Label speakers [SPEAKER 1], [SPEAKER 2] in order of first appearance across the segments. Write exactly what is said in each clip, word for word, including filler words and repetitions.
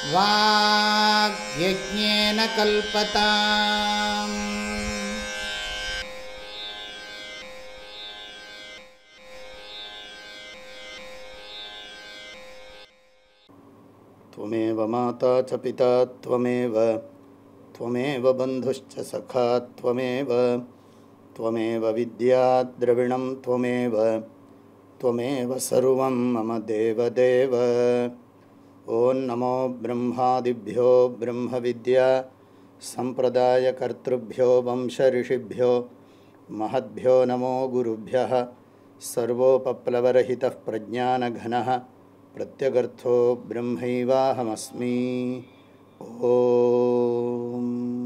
[SPEAKER 1] வாக்யஜ்ஞேன கல்பதாம்.
[SPEAKER 2] त्वमेव माता च पिता त्वमेव त्वमेव बन्धुश्च सखा त्वमेव त्वमेव विद्या द्रविणं त्वमेव त्वमेव सर्वं मम देवदेव. ॐ नमो ब्रह्मादिभ्यो ब्रह्मविद्या सम्प्रदायकर्तृभ्यो वंशऋषिभ्यो महद्भ्यो नमो गुरुभ्यः. सर्वोपप्लवरहितः प्रज्ञानघनः प्रत्यगर्थो ब्रह्मैवाहमस्मि. ॐ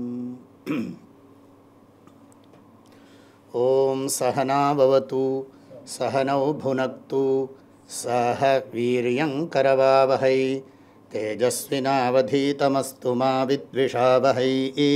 [SPEAKER 2] ॐ सहना भवतु सहनौ भुनक्तु सह वीर्यङ्करवावहै तेजस्विनावधीतमस्तु मा विद्विषावहै.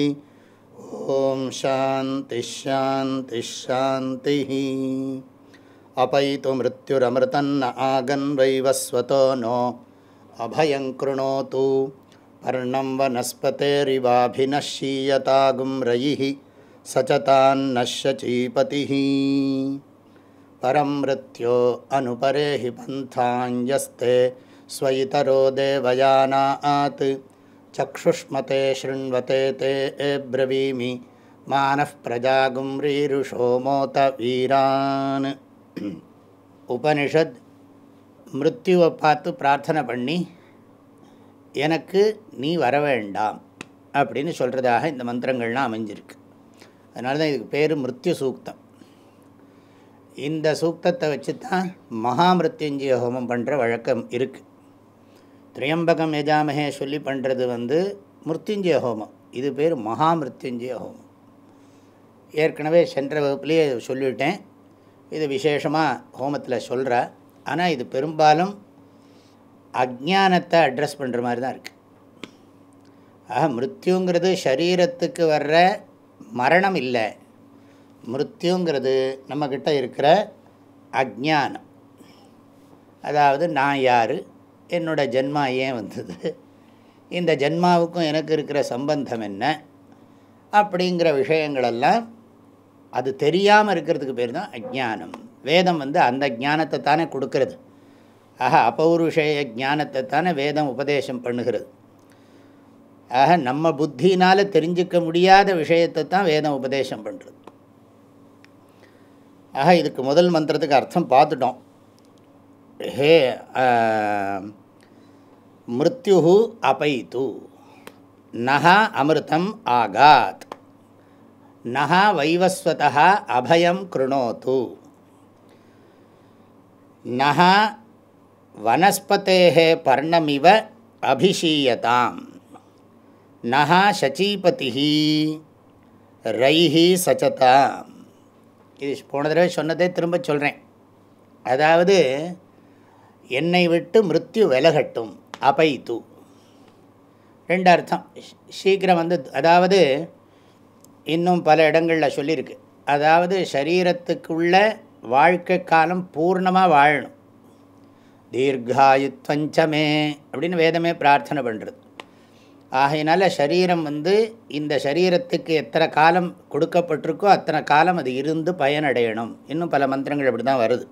[SPEAKER 2] ॐ शान्तिः शान्तिः शान्तिः. अपैतु मृत्युरमृतन्न आगन्वैवस्वतो नो अभयं कृणोतु. पर्णं वनस्पतेरिवाभिनश्यीयतागुं रयिः सचतान्नश्य चीपतिः. परं मृत्यो अनुपरेहि पन्थान्यस्ते स्वयितरो देवयानात्. चक्षुष्मते शृण्वते ते ब्रवीमि मानः प्रजागुं रीरुषो मोत वीरान्. உபனிஷத் மிருத்யுவை பார்த்து பிரார்த்தனை பண்ணி எனக்கு நீ வர வேண்டாம் அப்படின்னு சொல்கிறதாக இந்த மந்திரங்கள்லாம் அமைஞ்சிருக்கு. அதனால தான் இதுக்கு பேர் மிருத்யு சூக்தம். இந்த சூக்தத்தை வச்சு தான் மகாமிருத்யுஞ்சய ஹோமம் பண்ணுற வழக்கம் இருக்குது. திரியம்பகம் யஜாமஹே சொல்லி பண்ணுறது வந்து மிருத்யுஞ்சய ஹோமம். இது பேர் மகாமிருத்யுஞ்சய ஹோமம். ஏற்கனவே சென்ற வகுப்புலேயே சொல்லிவிட்டேன். இது விசேஷமாக ஹோமத்தில் சொல்கிற. ஆனால் இது பெரும்பாலும் அஜ்ஞானத்தை அட்ரஸ் பண்ணுற மாதிரி தான் இருக்குது. ஆக மிருத்யுங்கிறது சரீரத்துக்கு வர்ற மரணம் இல்லை. மிருத்யுங்கிறது நம்மக்கிட்ட இருக்கிற அஜ்ஞானம். அதாவது நான் யார், என்னோட ஜென்மா ஏன் வந்தது, இந்த ஜென்மாவுக்கும் எனக்கு இருக்கிற சம்பந்தம் என்ன அப்படிங்கிற விஷயங்களெல்லாம் அது தெரியாமல் இருக்கிறதுக்கு பேர் தான் அஜ்ஞானம். வேதம் வந்து அந்த ஞானத்தை தானே கொடுக்கறது. ஆக அபௌருஷேய ஞானத்தை தானே வேதம் உபதேசம் பண்ணுகிறது. ஆக நம்ம புத்தினால் தெரிஞ்சிக்க முடியாத விஷயத்தை தான் வேதம் உபதேசம் பண்ணுறது. ஆக இதுக்கு முதல் மந்திரத்துக்கு அர்த்தம் பார்த்துட்டோம். ஹே மிருத்யு அபைத்து நஹா அமிர்தம் ஆகாத் நஹா வைவஸ்வதா அபயம் கிருணோது நஹா வனஸ்பதேஹ பர்ணமிவ அபிஷீயதாம் நஹா சச்சீபதிஹி ரைஹி சச்சதாம். இது போன தடவை சொன்னதே திரும்ப சொல்கிறேன். அதாவது என்னை விட்டு மிருத்யு விலகட்டும். அபைத்து ரெண்டு அர்த்தம். சீக்கிரம் வந்து, அதாவது இன்னும் பல இடங்களில் சொல்லியிருக்கு. அதாவது சரீரத்துக்குள்ள வாழ்க்கை காலம் பூர்ணமாக வாழணும். தீர்காயுத்வஞ்சமே அப்படின்னு வேதமே பிரார்த்தனை பண்ணுறது. ஆகையினால சரீரம் வந்து இந்த சரீரத்துக்கு எத்தனை காலம் கொடுக்கப்பட்டிருக்கோ அத்தனை காலம் அது இருந்து பயனடையணும். இன்னும் பல மந்திரங்கள் அப்படி தான் வருது.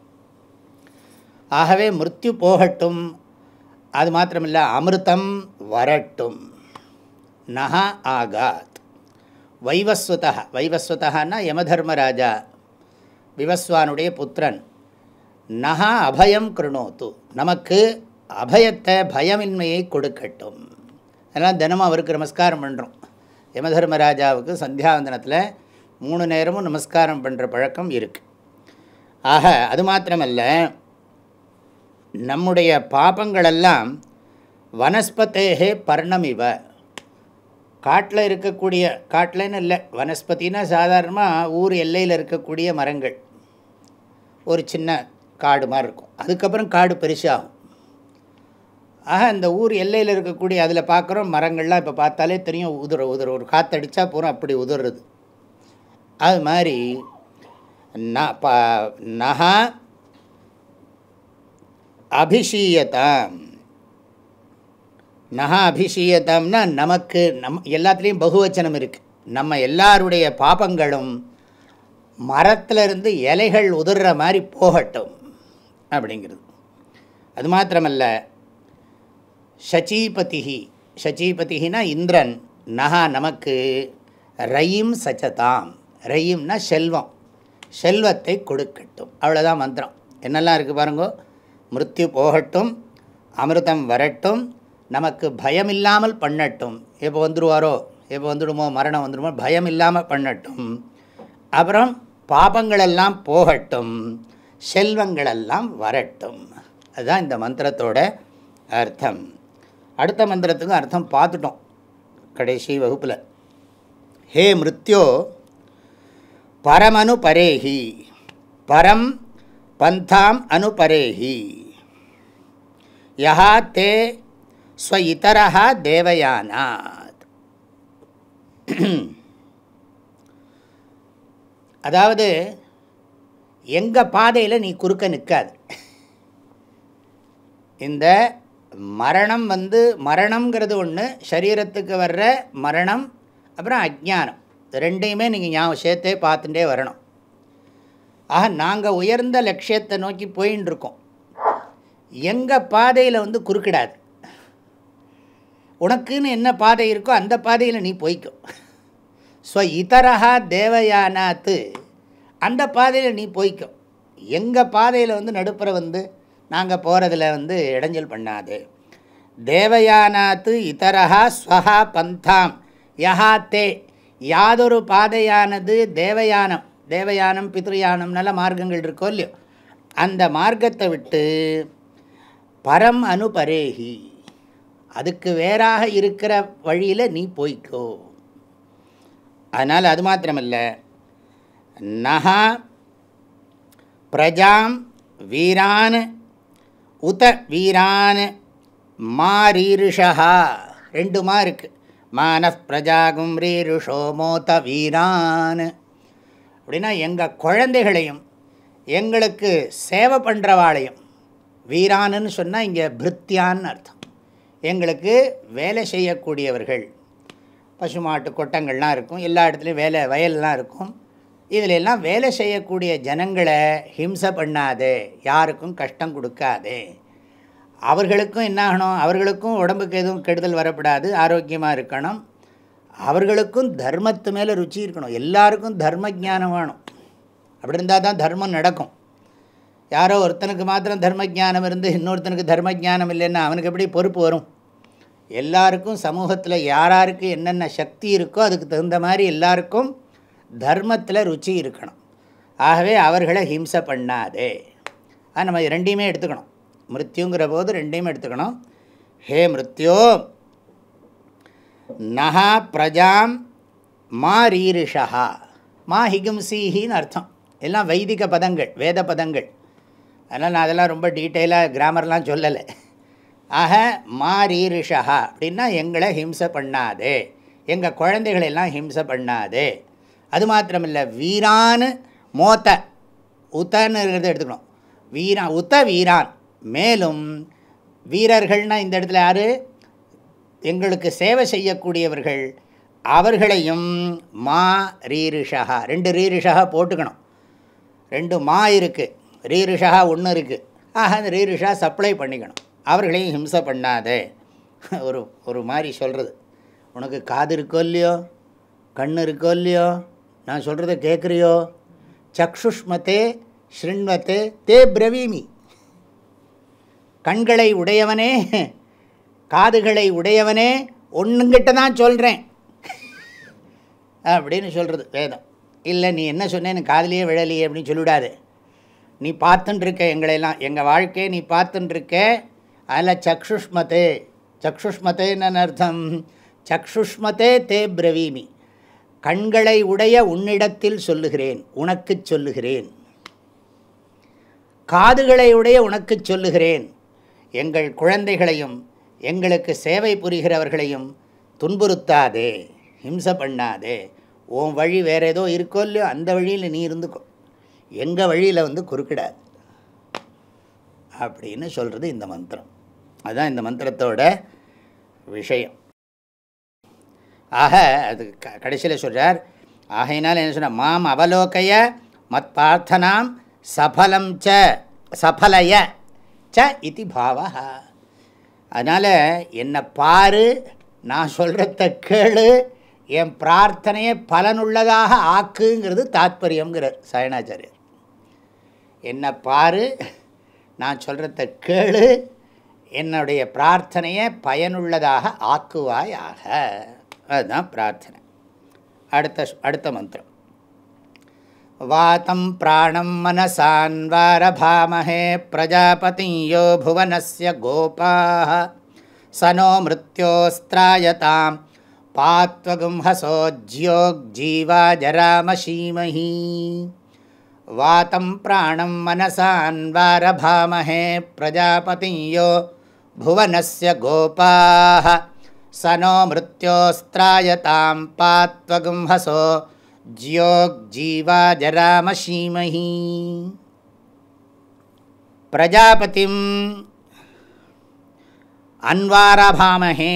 [SPEAKER 2] ஆகவே மிருத்யு போகட்டும். அது மாத்திரமில்லை, அமிர்தம் வரட்டும். நஹா ஆகாத் வைவஸ்வதா. வைவஸ்வதான்னா யமதர்மராஜா, விவஸ்வானுடைய புத்திரன். நஹா அபயம் கிருணோத்து, நமக்கு அபயத்தை பயமின்மையை கொடுக்கட்டும். அதனால் தினமும் அவருக்கு நமஸ்காரம் பண்ணுறோம். யமதர்மராஜாவுக்கு சந்தியாவந்தனத்தில் மூணு நேரமும் நமஸ்காரம் பண்ணுற பழக்கம் இருக்குது. ஆக அது மாத்திரமல்ல, நம்முடைய பாபங்களெல்லாம் வனஸ்பதேஹே பர்ணமிவ, காட்டில் இருக்கக்கூடிய, காட்டில்னு இல்லை, வனஸ்பதினா சாதாரணமாக ஊர் எல்லையில் இருக்கக்கூடிய மரங்கள். ஒரு சின்ன காடு மாதிரி இருக்கும். அதுக்கப்புறம் காடு பெருசாகும். ஆக இந்த ஊர் எல்லையில் இருக்கக்கூடிய அதில் பார்க்குறோம் மரங்கள்லாம் இப்போ பார்த்தாலே தெரியும், உதுற உதுற ஒரு காற்றடிச்சா போகிறோம் அப்படி உதுறது. அது மாதிரி நஹா அபிஷீயதாம் நகா அபிஷீயத்தம்னா நமக்கு நம் எல்லாத்துலேயும் பகுவச்சனம் இருக்குது. நம்ம எல்லாருடைய பாபங்களும் மரத்திலிருந்து இலைகள் உதிர்ற மாதிரி போகட்டும் அப்படிங்கிறது. அது மாத்திரமல்ல, ஷச்சீபதிஹி, ஷச்சீபதினா இந்திரன், நகா நமக்கு ரயிம் சச்சதாம், ரயிம்னா செல்வம், செல்வத்தை கொடுக்கட்டும். அவ்வளோதான் மந்திரம். என்னெல்லாம் இருக்குது பாருங்கோ. மிருத்யு போகட்டும், அமிர்தம் வரட்டும், நமக்கு பயம் இல்லாமல் பண்ணட்டும். எப்போ வந்துடுவாரோ, எப்போ வந்துடுமோ, மரணம் வந்துடுமோ, பயம் இல்லாமல் பண்ணட்டும். அப்புறம் பாபங்களெல்லாம் போகட்டும், செல்வங்களெல்லாம் வரட்டும். அதுதான் இந்த மந்திரத்தோட அர்த்தம். அடுத்த மந்திரத்துக்கும் அர்த்தம் பார்த்துட்டோம் கடைசி வகுப்பில். ஹே மிருத்யோ பரமனு பரேஹி, பரம் பந்தாம் அனுபரேஹி, யஹா தே ஸ்வ இதரஹா தேவயானாத். அதாவது எங்கள் பாதையில் நீ குறுக்க நிற்காது. இந்த மரணம் வந்து, மரணங்கிறது ஒன்று, சரீரத்துக்கு வர்ற மரணம், அப்புறம் அஜ்ஞானம், ரெண்டையுமே நீங்கள் ஞாபகம் சேர்த்தே பார்த்துட்டே வரணும். ஆக நாங்கள் உயர்ந்த லட்சியத்தை நோக்கி போயின்னு இருக்கோம். எங்கள் பாதையில் வந்து குறுக்கிடாது. உனக்குன்னு என்ன பாதை இருக்கோ அந்த பாதையில் நீ போய்க்கோ. ஸ்வ இதரஹா தேவயானாத்து, அந்த பாதையில் நீ போய்க்கோ. எங்கள் பாதையில் வந்து நடுப்புற வந்து நாங்கள் போகிறதுல வந்து இடைஞ்சல் பண்ணாது. தேவயானாத்து இதரஹா ஸ்வஹா பந்தாம் யஹா தே, யாதொரு பாதையானது தேவயானம், தேவயானம் பித்ருயானம் நல்ல மார்க்கங்கள் இருக்கோ இல்லையோ, அந்த மார்க்கத்தை விட்டு பரம் அனுபரேஹி, அதுக்கு வேறாக இருக்கிற வழியில் நீ போய்க்கோ. அதனால் அது மாத்திரமல்ல, நஹா பிரஜாம் வீரான் உத வீரான் மாரீருஷா, ரெண்டு மா இருக்குது. மானப் பிரஜாகும் ரீருஷோ மோத வீரான் அப்படின்னா எங்கள் குழந்தைகளையும் எங்களுக்கு சேவை பண்ணுறவாளையும், வீரான்னு சொன்னால் இங்கே பிருத்தியான்னு அர்த்தம், எங்களுக்கு வேலை செய்யக்கூடியவர்கள். பசுமாட்டு கொட்டங்கள்லாம் இருக்கும், எல்லா இடத்துலையும் வேலை வயல்லாம் இருக்கும். இதில் எல்லாம் வேலை செய்யக்கூடிய ஜனங்களை ஹிம்சை பண்ணாதே, யாருக்கும் கஷ்டம் கொடுக்காதே. அவர்களுக்கும் என்ன ஆகணும், அவர்களுக்கும் உடம்புக்கு எதுவும் கெடுதல் வரப்படாது, ஆரோக்கியமாக இருக்கணும். அவர்களுக்கும் தர்மத்து மேலே ருச்சி இருக்கணும். எல்லாருக்கும் தர்ம ஜானம் வேணும். அப்படி இருந்தால் தான் தர்மம் நடக்கும். யாரோ ஒருத்தனுக்கு மாத்திரம் தர்ம ஜானம் இருந்து இன்னொருத்தனுக்கு தர்ம ஜானம் இல்லைன்னா அவனுக்கு எப்படி பொறுப்பு வரும்? எல்லாருக்கும் சமூகத்தில் யாராருக்கு என்னென்ன சக்தி இருக்கோ அதுக்கு தகுந்த மாதிரி எல்லாருக்கும் தர்மத்தில் ருச்சி இருக்கணும். ஆகவே அவர்களை ஹிம்சை பண்ணாதே. அது நம்ம ரெண்டையுமே எடுத்துக்கணும். மிருத்யுங்கிற போது ரெண்டையுமே எடுத்துக்கணும். ஹே மிருத்யோ நஹா பிரஜாம் மா ரீரிஷா, மா ஹிகும்சீஹின்னு அர்த்தம். எல்லாம் வைதிக பதங்கள், வேத பதங்கள். அதனால் நான் அதெல்லாம் ரொம்ப டீட்டெயிலாக கிராமர்லாம் சொல்லலை. ஆக மா ரீரிஷா அப்படின்னா எங்களை ஹிம்சை பண்ணாதே, எங்கள் குழந்தைகளெல்லாம் ஹிம்சை பண்ணாதே. அது மாத்திரமில்லை, வீரான் மோத்த, உத்தன்னு இருக்கிறத எடுத்துக்கணும். வீரான் உத்த வீரான், மேலும் வீரர்கள்னால் இந்த இடத்துல யார், எங்களுக்கு சேவை செய்யக்கூடியவர்கள், அவர்களையும் மா ரீரிஷா, ரெண்டு ரீரிஷா போட்டுக்கணும். ரெண்டு மா இருக்குது, ரீரிஷா ஒன்று இருக்குது. ஆக அந்த ரீரிஷா சப்ளை பண்ணிக்கணும். அவர்களையும் ஹிம்சை பண்ணாதே. ஒரு ஒரு மாதிரி சொல்கிறது, உனக்கு காது இருக்கோ இல்லையோ, கண் இருக்கோ இல்லையோ, நான் சொல்கிறத கேட்குறியோ, சக்ஷுஷ்மத்தே ஸ்ருண்வத்தே தே பிரவீமி, கண்களை உடையவனே, காதுகளை உடையவனே, ஒன்றுங்கிட்ட தான் சொல்கிறேன் அப்படின்னு சொல்கிறது வேதம். இல்லை நீ என்ன சொன்னேன்னு காதிலேயே விழலையே அப்படின்னு சொல்லிவிடாது. நீ பார்த்துட்டுருக்க எங்களையெல்லாம், எங்கள் வாழ்க்கையை நீ பார்த்துட்டுருக்க. அதில் சக்ஷுஷ்மத்தே, சக்ஷுஷ்மத்தேன்னு அர்த்தம், சக்ஷுஷ்மத்தே தே பிரவீமி, கண்களை உடைய உன்னிடத்தில் சொல்லுகிறேன், உனக்கு சொல்லுகிறேன். காதுகளை உடைய உனக்கு சொல்லுகிறேன். எங்கள் குழந்தைகளையும் எங்களுக்கு சேவை புரிகிறவர்களையும் துன்புறுத்தாதே, ஹிம்சை பண்ணாதே. உன் வழி வேறு ஏதோ இருக்கோ இல்லையோ அந்த வழியில் நீ இருந்துக்கோ, எங்கள் வழியில் வந்து குறுக்கிடாது அப்படின்னு சொல்கிறது இந்த மந்திரம். அதுதான் இந்த மந்திரத்தோட விஷயம். ஆக அது க கடைசியில் சொல்கிறார். ஆகையினால் என்ன சொன்ன, மாம் அவலோகைய மத் பிரார்த்தனாம் சஃபலம் ச சஃபலய ச இதி பாவா. அதனால் என்னை பாரு, நான் சொல்கிறத கேளு, என் பிரார்த்தனையை பலனுள்ளதாக ஆக்குங்கிறது தாத்பரியங்கிறார் சாயணாச்சாரியர். என்னை பாரு, நான் சொல்கிறத கேளு, என்னுடைய பிரார்த்தனையை பயனுள்ளதாக ஆக்குவாயாக. அதுதான் பிரார்த்தனை. அடுத்த அடுத்த மந்திரம். வாதம் பிராணம் மனசான்வாரபாமஹே பிரஜாபதியோ புவனஸ்ய கோபாः சனோ மிருத்யோஸ்த்ராயதாம் பாத்வகும்ஹசோஜ்யோக்ஜீவா ஜராமஷீமஹி. வாதம் பிராணம் மனசான்வாரபாமஹே பிரஜாபதியோ புவனஸ்ய கோபாः சனோ மிருத்யோஸ்த்ராயதாம் பாத்வகும்ஹசோ ஜ்யோக்ஜீவா ஜராமஷீமஹி. பிரஜாபதிம் அன்வாரபாமஹே.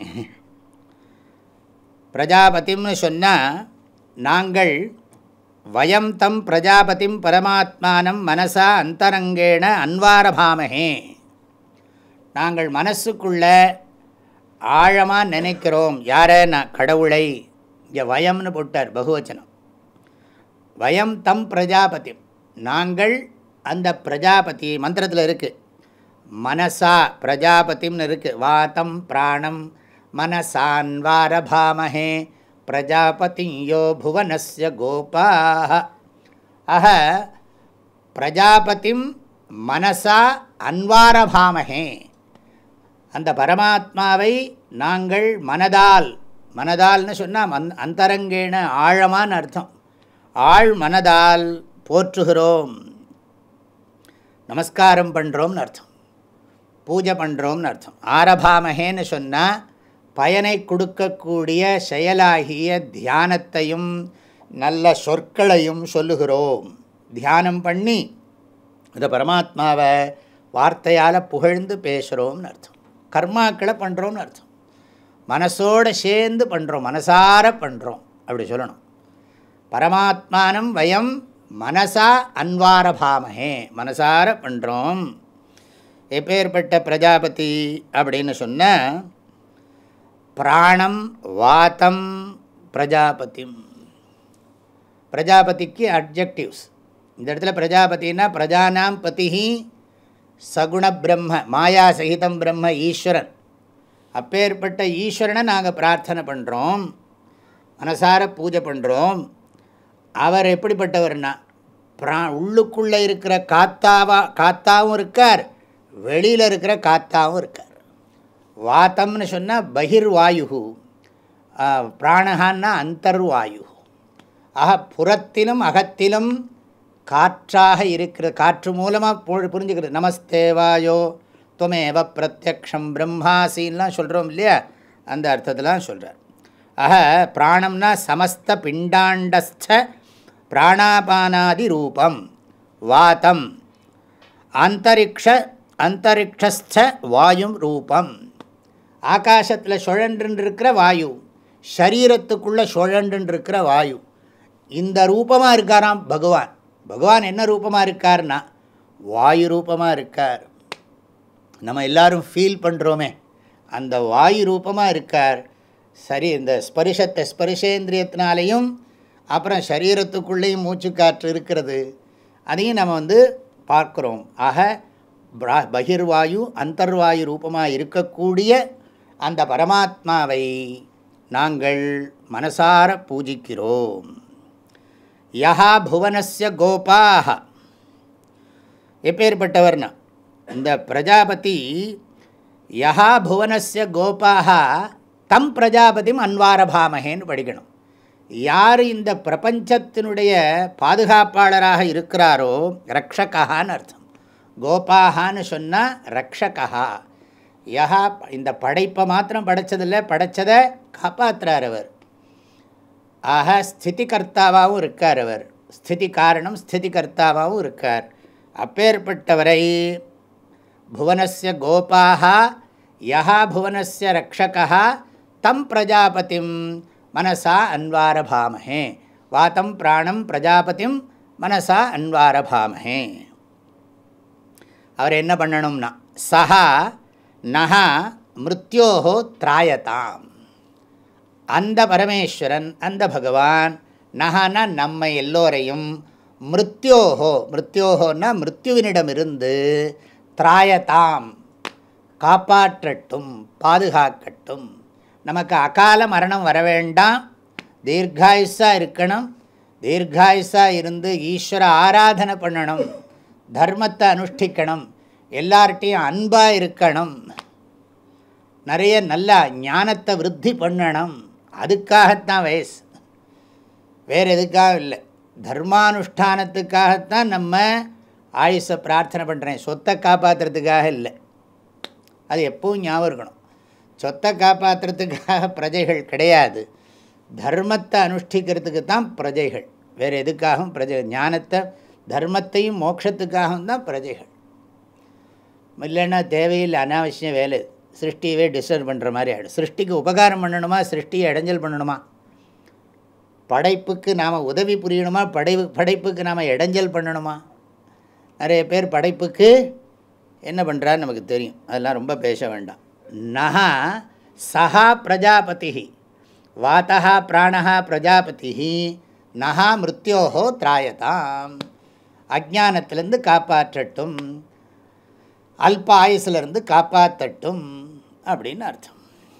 [SPEAKER 2] பிரஜாபதிம்னு சொன்னால் நாங்கள் வயம் தம் பிரஜாபதிம் பரமாத்மானம் மனசா அந்தரங்கேண அன்வாரபாமஹே. நாங்கள் மனசுக்குள்ள ஆழமாக நினைக்கிறோம். யாரேன்னா கடவுளை. இங்கே வயம்னு போட்டார் பகுவச்சனம். வயம் தம் பிரஜாபதி, நாங்கள் அந்த பிரஜாபதி மந்திரத்தில் இருக்குது. மனசா பிரஜாபதிம்னு இருக்குது. வாதம் பிராணம் மனசான்வாரபாமஹே பிரஜாபதியோ புவனஸ்ய கோபாः. ஆக பிரஜாபதிம் மனசா அன்வாரபாமஹே, அந்த பரமாத்மாவை நாங்கள் மனதால், மனதால்னு சொன்னால் மந் அந்தரங்கேன ஆழமான அர்த்தம், ஆழ் மனதால் போற்றுகிறோம், நமஸ்காரம் பண்ணுறோம்னு அர்த்தம், பூஜை பண்ணுறோம்னு அர்த்தம். ஆரபாமஹேன்னு சொன்னால் பயனை கொடுக்கக்கூடிய செயலாகிய தியானத்தையும் நல்ல சொற்களையும் சொல்லுகிறோம். தியானம் பண்ணி இந்த பரமாத்மாவை வார்த்தையால் புகழ்ந்து பேசுகிறோம்னு அர்த்தம். கர்மாக்களை பண்ணுறோம்னு அர்த்தம். மனசோடு சேர்ந்து பண்ணுறோம், மனசார பண்ணுறோம் அப்படி சொல்லணும். பரமாத்மானம் வயம் மனசா அன்வாரபாமஹே, மனசார பண்ணுறோம். எப்பேற்பட்ட பிரஜாபதி அப்படின்னு சொன்ன பிராணம் வாதம் பிரஜாபதிம். பிரஜாபதிக்கு அட்ஜெக்டிவ்ஸ். இந்த இடத்துல பிரஜாபதினா பிரஜானாம் பதிஹி சகுண பிரம்ம, மாயா சகிதம் பிரம்ம ஈஸ்வரன். அப்பேற்பட்ட ஈஸ்வரனை நாங்கள் பிரார்த்தனை பண்ணுறோம், மனசார பூஜை பண்ணுறோம். அவர் எப்படிப்பட்டவர்னா பிரா உள்ளுக்குள்ளே இருக்கிற காத்தாவா காத்தாவும் இருக்கார், வெளியில் இருக்கிற காத்தாவும் இருக்கார். வாத்தம்னு சொன்னால் பகிர்வாயு, பிராணஹான்னா அந்தர்வாயு. ஆக புறத்திலும் அகத்திலும் காற்றாக இருக்கிற, காற்று மூலமாக புரிஞ்சுக்கிறது. நமஸ்தே வாயோ துவமேவ பிரத்யக்ஷம் பிரம்மாசின்லாம் சொல்கிறோம் இல்லையா, அந்த அர்த்தத்தெலாம் சொல்கிறார். ஆக பிராணம்னா சமஸ்த பிண்டாண்டஸ்த பிராணாபானாதி ரூபம். வாதம் அந்தரிக்ஷ அந்தரிக்ஷஸ்த வாயும் ரூபம். ஆகாசத்தில் சுழன்று இருக்கிற வாயு, சரீரத்துக்குள்ளே சுழன்று இருக்கிற வாயு. இந்த ரூபமாக இருக்காராம் பகவான். பகவான் என்ன ரூபமாக இருக்கார்னா வாயு ரூபமாக இருக்கார். நம்ம எல்லோரும் ஃபீல் பண்ணுறோமே, அந்த வாயு ரூபமாக இருக்கார். சரி, இந்த ஸ்பரிசத்தை ஸ்பரிசேந்திரியத்தினாலேயும் அப்புறம் சரீரத்துக்குள்ளேயும் மூச்சு காற்று இருக்கிறது, அதையும் நம்ம வந்து பார்க்குறோம். ஆக பகிர்வாயு அந்தர்வாயு ரூபமாக இருக்கக்கூடிய அந்த பரமாத்மாவை நாங்கள் மனசார பூஜிக்கிறோம். யஹா புவனஸ்ய கோபாஹ, எப்பேற்பட்டவர்னா இந்த பிரஜாபதி. யஹா புவனஸ்ய கோபாஹ தம் பிரஜாபதிம் அன்வாரபாமஹேன்னு படிக்கணும். யார் இந்த பிரபஞ்சத்தினுடைய பாதுகாப்பாளராக இருக்கிறாரோ, ரக்ஷகான்னு அர்த்தம். கோபாகான்னு சொன்னால் ரக்ஷகா. யஹா இந்த படைப்பை மாத்திரம் படைச்சதில்லை, படைச்சதை காப்பாற்றுறார் அவர். ஆக ஸ்திதி கர்த்தாவாகவும் இருக்கார் அவர். ஸ்திதி காரணம் ஸ்திதி கர்த்தாவாகவும் இருக்கார். அப்பேற்பட்டவரை புவனஸ்ய கோபாக யஹா புவனஸ்ய ரக்ஷகா தம் பிரஜாபதிம் மனசா அன்வாரபாமஹே. வாதம் பிராணம் பிரஜாபதிம் மனசா அன்வாரபாமஹே. அவர் என்ன பண்ணணும்னா சஹா நஹா மிருத்யோஹோ திராயதாம். அந்த பரமேஸ்வரன், அந்த பகவான், நஹானா நம்மை எல்லோரையும், மிருத்யோஹோ, மிருத்யோஹோன்னா மிருத்யுவினிடமிருந்து, திராயதாம் காப்பாற்றட்டும், பாதுகாக்கட்டும். நமக்கு அகால மரணம் வர வேண்டாம், தீர்காயுஸாக இருக்கணும். தீர்காயுஸாக இருந்து ஈஸ்வர ஆராதனை பண்ணணும், தர்மத்தை அனுஷ்டிக்கணும், எல்லார்ட்டையும் அன்பாக இருக்கணும், நிறைய நல்ல ஞானத்தை விருத்தி பண்ணணும். அதுக்காகத்தான் வயசு, வேறு எதுக்காக இல்லை. தர்மானுஷ்டானத்துக்காகத்தான் நம்ம ஆயுஷை பிரார்த்தனை பண்ணுறேன், சொத்தை காப்பாற்றுறதுக்காக இல்லை. அது எப்பவும் ஞாபகம் இருக்கணும். சொத்தை காப்பாற்றுறதுக்காக பிரஜைகள் கிடையாது, தர்மத்தை அனுஷ்டிக்கிறதுக்கு தான் பிரஜைகள். வேறு எதுக்காகவும் பிரஜை, ஞானத்தை தர்மத்தையும் மோட்சத்துக்காகவும் தான் பிரஜைகள். இல்லைன்னா தேவையில்லை, அனாவசியம் வேலை, சிருஷ்டியவே டிஸ்டர்ப் பண்ணுற மாதிரி ஆகிடும். சிருஷ்டிக்கு உபகாரம் பண்ணணுமா, சிருஷ்டியை இடைஞ்சல் பண்ணணுமா? படைப்புக்கு நாம் உதவி புரியணுமா, படை படைப்புக்கு நாம் இடைஞ்சல் பண்ணணுமா? நிறைய பேர் படைப்புக்கு என்ன பண்ணுறான்னு நமக்கு தெரியும், அதெல்லாம் ரொம்ப பேச வேண்டாம். நஹா சஹா பிரஜாபதி, வாதா பிராணா பிரஜாபதி, நஹா மிருத்யோஹோ திராயதாம், அஜானத்திலேருந்து காப்பாற்றட்டும், அல்ப ஆயுசிலிருந்து காப்பாற்றட்டும் அப்படின்னு அர்த்தம்.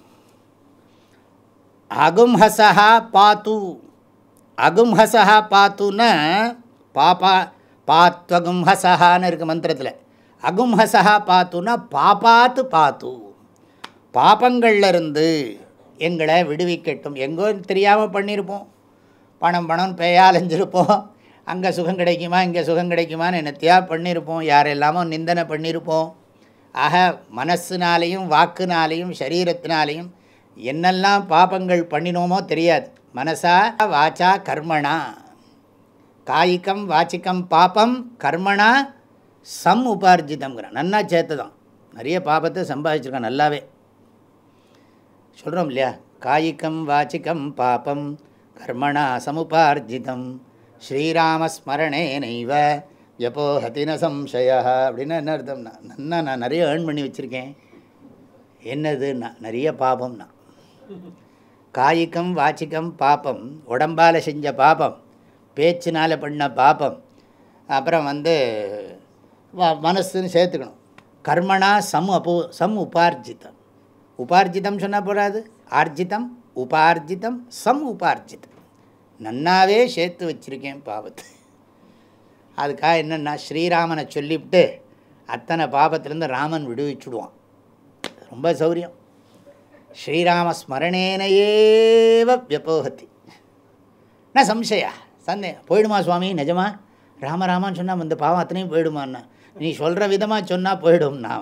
[SPEAKER 2] அகும்ஹசா பாத்து, அகும்ஹசா பாத்துன்னா பாப்பா பாத்வகும்ஹசான்னு இருக்குது மந்திரத்தில். அகும்ஹசா பாத்துன்னா பாப்பாத்து பாத்து, பாப்பங்கள்லேருந்து எங்களை விடுவிக்கட்டும். எங்கோ தெரியாமல் பண்ணியிருப்போம், பணம் பணம் பேயாலஞ்சிருப்போம், அங்கே சுகம் கிடைக்குமா இங்கே சுகம் கிடைக்குமான்னு என்னத்தையா பண்ணியிருப்போம், யாரெல்லாமோ நிந்தனை பண்ணியிருப்போம். ஆக மனசுனாலேயும் வாக்குனாலேயும் சரீரத்தினாலேயும் என்னெல்லாம் பாபங்கள் பண்ணினோமோ தெரியாது. மனசா வாச்சா கர்மணா, காய்கம் வாச்சிக்கம் பாபம் கர்மணா சம் உபார்ஜிதம்ங்கிறான். நன்னா சேர்த்து தான் நிறைய பாபத்தை சம்பாதிச்சிருக்கான், நல்லாவே சொல்கிறோம் இல்லையா. காய்கம் வாச்சிக்கம் பாபம் கர்மணா சமுபார்ஜிதம் ஸ்ரீராமஸ்மரணே நைவ யபோஹதின சம்சயா அப்படின்னா என்ன அர்த்தம்னா, நன்னா நான் நிறைய ஏர்ன் பண்ணி வச்சுருக்கேன். என்னதுன்னா நிறைய பாபம்னா. காய்கம் வாச்சிக்கம் பாபம், உடம்பால் செஞ்ச பாபம், பேச்சினால் பண்ண பாபம், அப்புறம் வந்து மனசுன்னு சேர்த்துக்கணும். கர்மணா சம் அப்போ சம் உபார்ஜிதம். உபார்ஜிதம் சொன்னால் போகாது, ஆர்ஜிதம் உபார்ஜிதம் சம் உபார்ஜிதம், நன்னாவே சேர்த்து வச்சுருக்கேன் பாவத்தை. அதுக்காக என்னென்னா ஸ்ரீராமனை சொல்லிவிட்டு அத்தனை பாபத்திலேருந்து ராமன் விடுவிச்சுடுவான். ரொம்ப சௌரியம். ஸ்ரீராம ஸ்மரணேனையேவ வியபோகத்தி நான் சம்சயா, சந்தேகம் போயிடுமா சுவாமி, நிஜமா ராமராமான்னு சொன்னால் இந்த பாவம் அத்தனையும் போயிடுமான்னா, நீ சொல்கிற விதமாக சொன்னால் போயிடும்னா.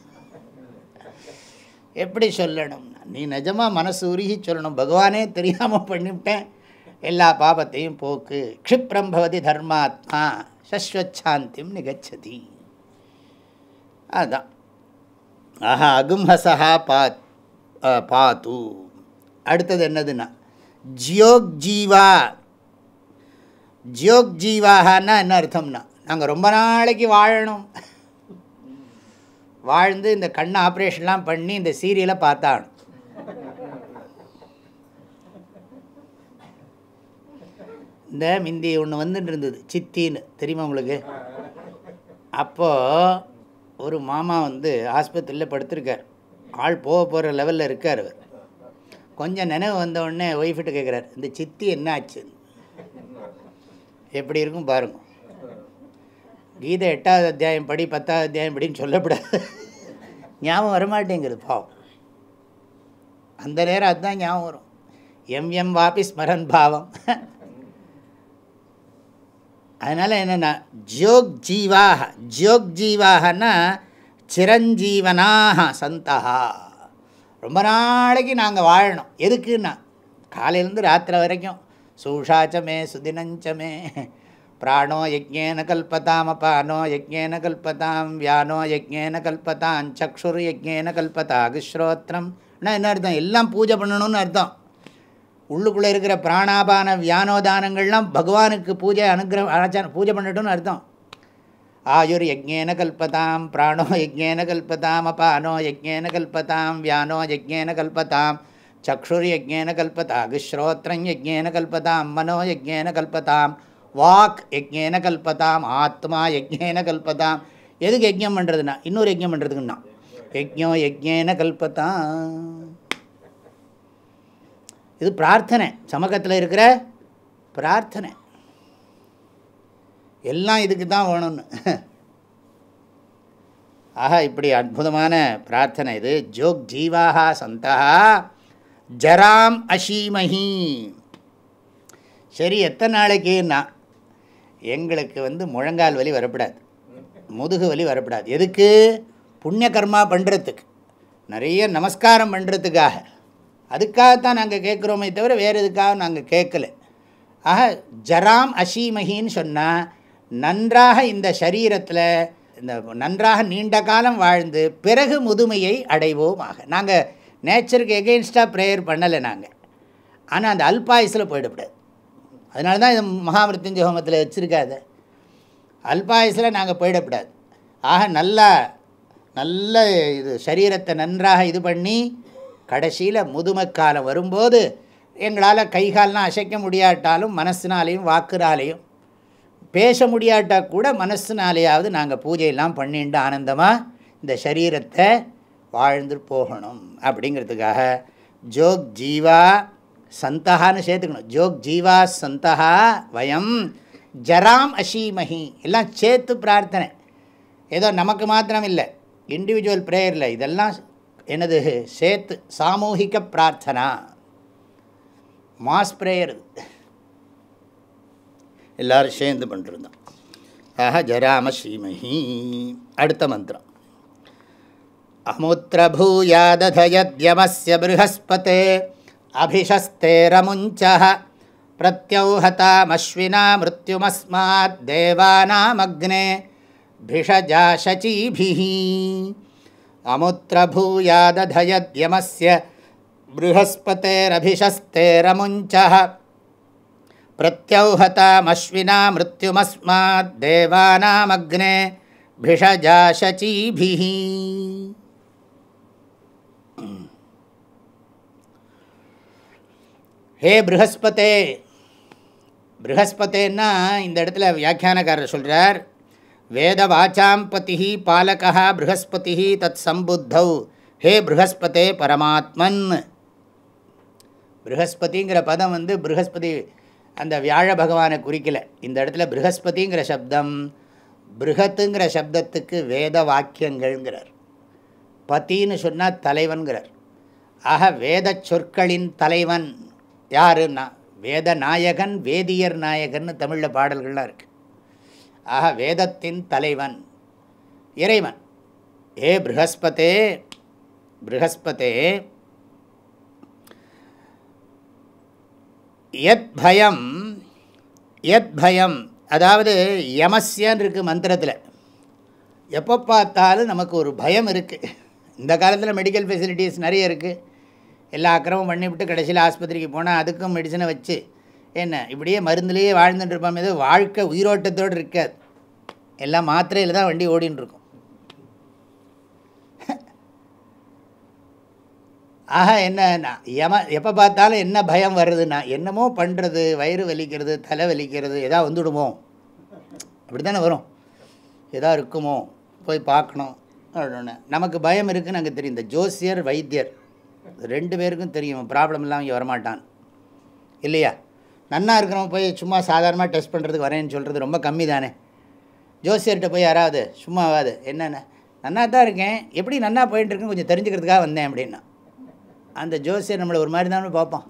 [SPEAKER 2] எப்படி சொல்லணும்னா நீ நிஜமாக மனசு உருகி சொல்லணும், பகவானே தெரியாமல் பண்ணிவிட்டேன், எல்லா பாபத்தையும் போக்கு, க்ஷிப்ரம் பவதி தர்மாத்மா சஸ்வச்சாந்திம் நிகச்சதி. அதுதான். ஆஹா அகும்ஹசா பாத் பாத்து. அடுத்தது என்னதுன்னா ஜியோக் ஜீவா. ஜியோக் ஜீவாகனா என்ன அர்த்தம்னா, நாங்கள் ரொம்ப நாளைக்கு வாழணும், வாழ்ந்து இந்த கண்ணை ஆப்ரேஷன்லாம் பண்ணி இந்த சீரியலை பார்த்தாணும். இந்த மிந்தி ஒன்று வந்துட்டு இருந்தது சித்தின்னு, தெரியுமா உங்களுக்கு? அப்போது ஒரு மாமா வந்து ஆஸ்பத்திரியில் படுத்திருக்கார், ஆள் போக போகிற லெவலில் இருக்கார். அவர் கொஞ்சம் நினைவு வந்தவுடனே ஒய்ஃபிட்ட கேட்குறார், இந்த சித்தி என்ன ஆச்சு, எப்படி இருக்கும் பாருங்க. கீதை எட்டாவது அத்தியாயம் படி பத்தாவது அத்தியாயம் படின்னு சொல்லப்படாது, ஞாபகம் வரமாட்டேங்குது பாவம். அந்த நேரம் அதுதான் ஞாபகம் வரும். எம் எம் வாபி ஸ்மரன் பாவம். அதனால் என்னென்னா ஜோக் ஜீவாக, ஜோக் ஜீவாகனா சிரஞ்சீவனாக சந்தா, ரொம்ப நாளைக்கு நாங்கள் வாழணும். எதுக்குன்னா காலையிலேருந்து ராத்திரி வரைக்கும் சூஷாச்சமே சுதினஞ்சமே பிராணோ யஜ்ஞேன கல்பதாம் அபானோ யஜ்ஞேன கல்பதாம் வியானோ யஜ்ஞேன கல்பதாம் சக்ஷுர் யஜ்ஞேன கல்பதா அகிஸ்ரோத்திரம். என்ன அர்த்தம்? எல்லாம் பூஜை பண்ணணும்னு அர்த்தம். உள்ளுக்குள்ளே இருக்கிற பிராணாபான வியானோதானங்கள்லாம் பகவானுக்கு பூஜை அனுகிரகம் ஆச்சாரம் பூஜை பண்ணட்டும்னு அர்த்தம். ஆயுர் யஜ்ஞேன கல்பதாம் பிராணோ யஜ்ஞேன கல்பதாம் அபானோ யஜ்ஞேன கல்பதாம் வியானோ யஜ்ஞேன கல்பதாம் சக்ஷுர் யஜ்ஞேன கல்பதாம் ஸ்ரோத்ரம் யஜ்ஞேன கல்பதாம் மனோ யஜ்ஞேன கல்பதாம் வாக் யஜ்ஞேன கல்பதாம் ஆத்மா யஜ்ஞேன கல்பதாம். எதுக்கு யஜ்ஞம் பண்ணுறதுன்னா இன்னொரு யஜ்ஞம் பண்ணுறதுக்குன்னா யஜ்ஞோ யஜ்ஞேன கல்பதாம். இது பிரார்த்தனை, சமகத்தில் இருக்கிற பிரார்த்தனை. எல்லாம் இதுக்கு தான் வேணும்னு. ஆஹா, இப்படி அற்புதமான பிரார்த்தனை இது. ஜோக் ஜீவாஹா சந்தா ஜராம் அஷீமஹி. சரி, எத்தனை நாளைக்குன்னா எங்களுக்கு வந்து முழங்கால் வலி வரப்படாது, முதுகு வலி வரப்படாது. எதுக்கு? புண்ணிய கர்மா பண்ணுறதுக்கு, நிறைய நமஸ்காரம் பண்ணுறதுக்காக. அதுக்காகத்தான் நாங்கள் கேட்குறோமே தவிர வேறு எதுக்காக நாங்கள் கேட்கல. ஆக ஜராம் அஷீமஹின்னு சொன்னால் நன்றாக இந்த சரீரத்தில் இந்த நன்றாக நீண்ட காலம் வாழ்ந்து பிறகு முதுமையை அடைவோமாக. நாங்கள் நேச்சருக்கு எகெயின்ஸ்டாக ப்ரேயர் பண்ணலை நாங்கள். ஆனால் அந்த அல்பாயுசில் போயிடக்கூடாது. அதனால தான் இது மகாமிருத்யுஞ்சய ஹோமத்தில் வச்சுருக்காது. அல்பாயுசில் நாங்கள் போயிடக்கூடாது. ஆக நல்லா நல்ல இது சரீரத்தை நன்றாக இது பண்ணி கடைசியில் முதுமைக்காலம் வரும்போது எங்களால் கைகால்லாம் அசைக்க முடியாட்டாலும் மனசினாலேயும் வாக்குனாலேயும் பேச முடியாட்டால் கூட மனசுனாலேயாவது நாங்கள் பூஜையெல்லாம் பண்ணிட்டு ஆனந்தமாக இந்த சரீரத்தை வாழ்ந்து போகணும் அப்படிங்கிறதுக்காக ஜோக் ஜீவா சந்தகான்னு சேர்த்துக்கணும். ஜோக் ஜீவா சந்தகா வயம் ஜராம் அஷீமஹி. எல்லாம் சேர்த்து பிரார்த்தனை. ஏதோ நமக்கு மாத்திரம் இல்லை, இண்டிவிஜுவல் ப்ரேயரில் இதெல்லாம் என்னது சேர்த்து சாமூகிக பிரார்த்தனா, மாஸ் ப்ரேயர் எல்லோரும் சேர்ந்து பண்ணுறதுதான். ஆஹா ஜராம ஸ்ரீமஹி. அடுத்த மந்திரம் அமுத்திர பூயாதயத்யமஸ்ய ப்ருஹஸ்பதே அபிஷஸ்தேரமுஞ்சः பிரத்யௌஹதாமஸ்வினா மிருத்யுமஸ்மாத் தேவானாமக்னே பிஷஜாஷசீபிஹி. அமுத்திர பூயாதயத்யமஸ்ய ப்ருஹஸ்பதேரபிஷஸ்தேரமுஞ்சः பிரத்யௌஹதாமஸ்வினா மிருத்யுமஸ்மாத் தேவானாமக்னே பிஷஜாஷசீபிஹி. ஹே ப்ருஹஸ்பதே. ப்ருஹஸ்பதேன்னா இந்த இடத்துல வியாக்கியானக்காரர் சொல்கிறார், வேத வாச்சாம் பதி பாலகா ப்ருஹஸ்பதி தத் சம்புத்தௌ ஹே ப்ருஹஸ்பதே பரமாத்மன். ப்ருஹஸ்பதிங்கிற பதம் வந்து ப்ருஹஸ்பதி அந்த வியாழ பகவானை குறிக்கல. இந்த இடத்துல ப்ருஹஸ்பதிங்கிற சப்தம் ப்ருஹத்துங்கிற சப்தத்துக்கு வேத வாக்கியங்கள்ங்கிறார். பதின்னு சொன்னால் தலைவன்கிறார். ஆக வேத சொற்களின் தலைவன் யாருன்னா வேத நாயகன், வேதியர் நாயகன் தமிழில் பாடல்கள்லாம் இருக்குது. ஆக வேதத்தின் தலைவன் இறைவன். ஏ ப்ருஹஸ்பதே, ப்ருஹஸ்பதே யத் பயம், யத் பயம் அதாவது யமஸ்யன்னு இருக்குது மந்திரத்தில். எப்போ பார்த்தாலும் நமக்கு ஒரு பயம் இருக்குது. இந்த காலத்தில் மெடிக்கல் ஃபெசிலிட்டிஸ் நிறைய இருக்குது. எல்லா அக்கிரமும் பண்ணிவிட்டு கடைசியில் ஆஸ்பத்திரிக்கு போனால் அதுக்கும் மெடிசனை வச்சு என்ன இப்படியே மருந்துலேயே வாழ்ந்துட்டு இருப்போம். இது வாழ்க்கை உயிரோட்டத்தோடு இருக்காது. எல்லாம் மாத்திரையில் தான் வண்டி ஓடின்னு இருக்கும். ஆக என்ன எம எப்போ பார்த்தாலும் என்ன பயம் வருதுன்னா என்னமோ பண்ணுறது, வயிறு வலிக்கிறது, தலை வலிக்கிறது, எதாவது வந்துவிடுமோ, அப்படி தானே வரும். எதா இருக்குமோ, போய் பார்க்கணும் அப்படின்னு நமக்கு பயம் இருக்குதுன்னு அங்கே தெரியும். இந்த ஜோசியர் வைத்தியர் ரெண்டு பேருக்கும் தெரியும் ப்ராப்ளம் இல்லாமல் இங்கே வரமாட்டான் இல்லையா. நன்னா இருக்கிறவங்க போய் சும்மா சாதாரணமாக டெஸ்ட் பண்ணுறதுக்கு வரேன்னு சொல்கிறது ரொம்ப கம்மி தானே. ஜோசியர்கிட்ட போய் யாராவது சும்மாவாது என்னென்ன நன்னா தான் இருக்கேன், எப்படி நன்னா போயிட்டு இருக்குன்னு கொஞ்சம் தெரிஞ்சுக்கிறதுக்காக வந்தேன் அப்படின்னா அந்த ஜோசியர் நம்மளை ஒரு மாதிரி தானே பார்ப்போம்.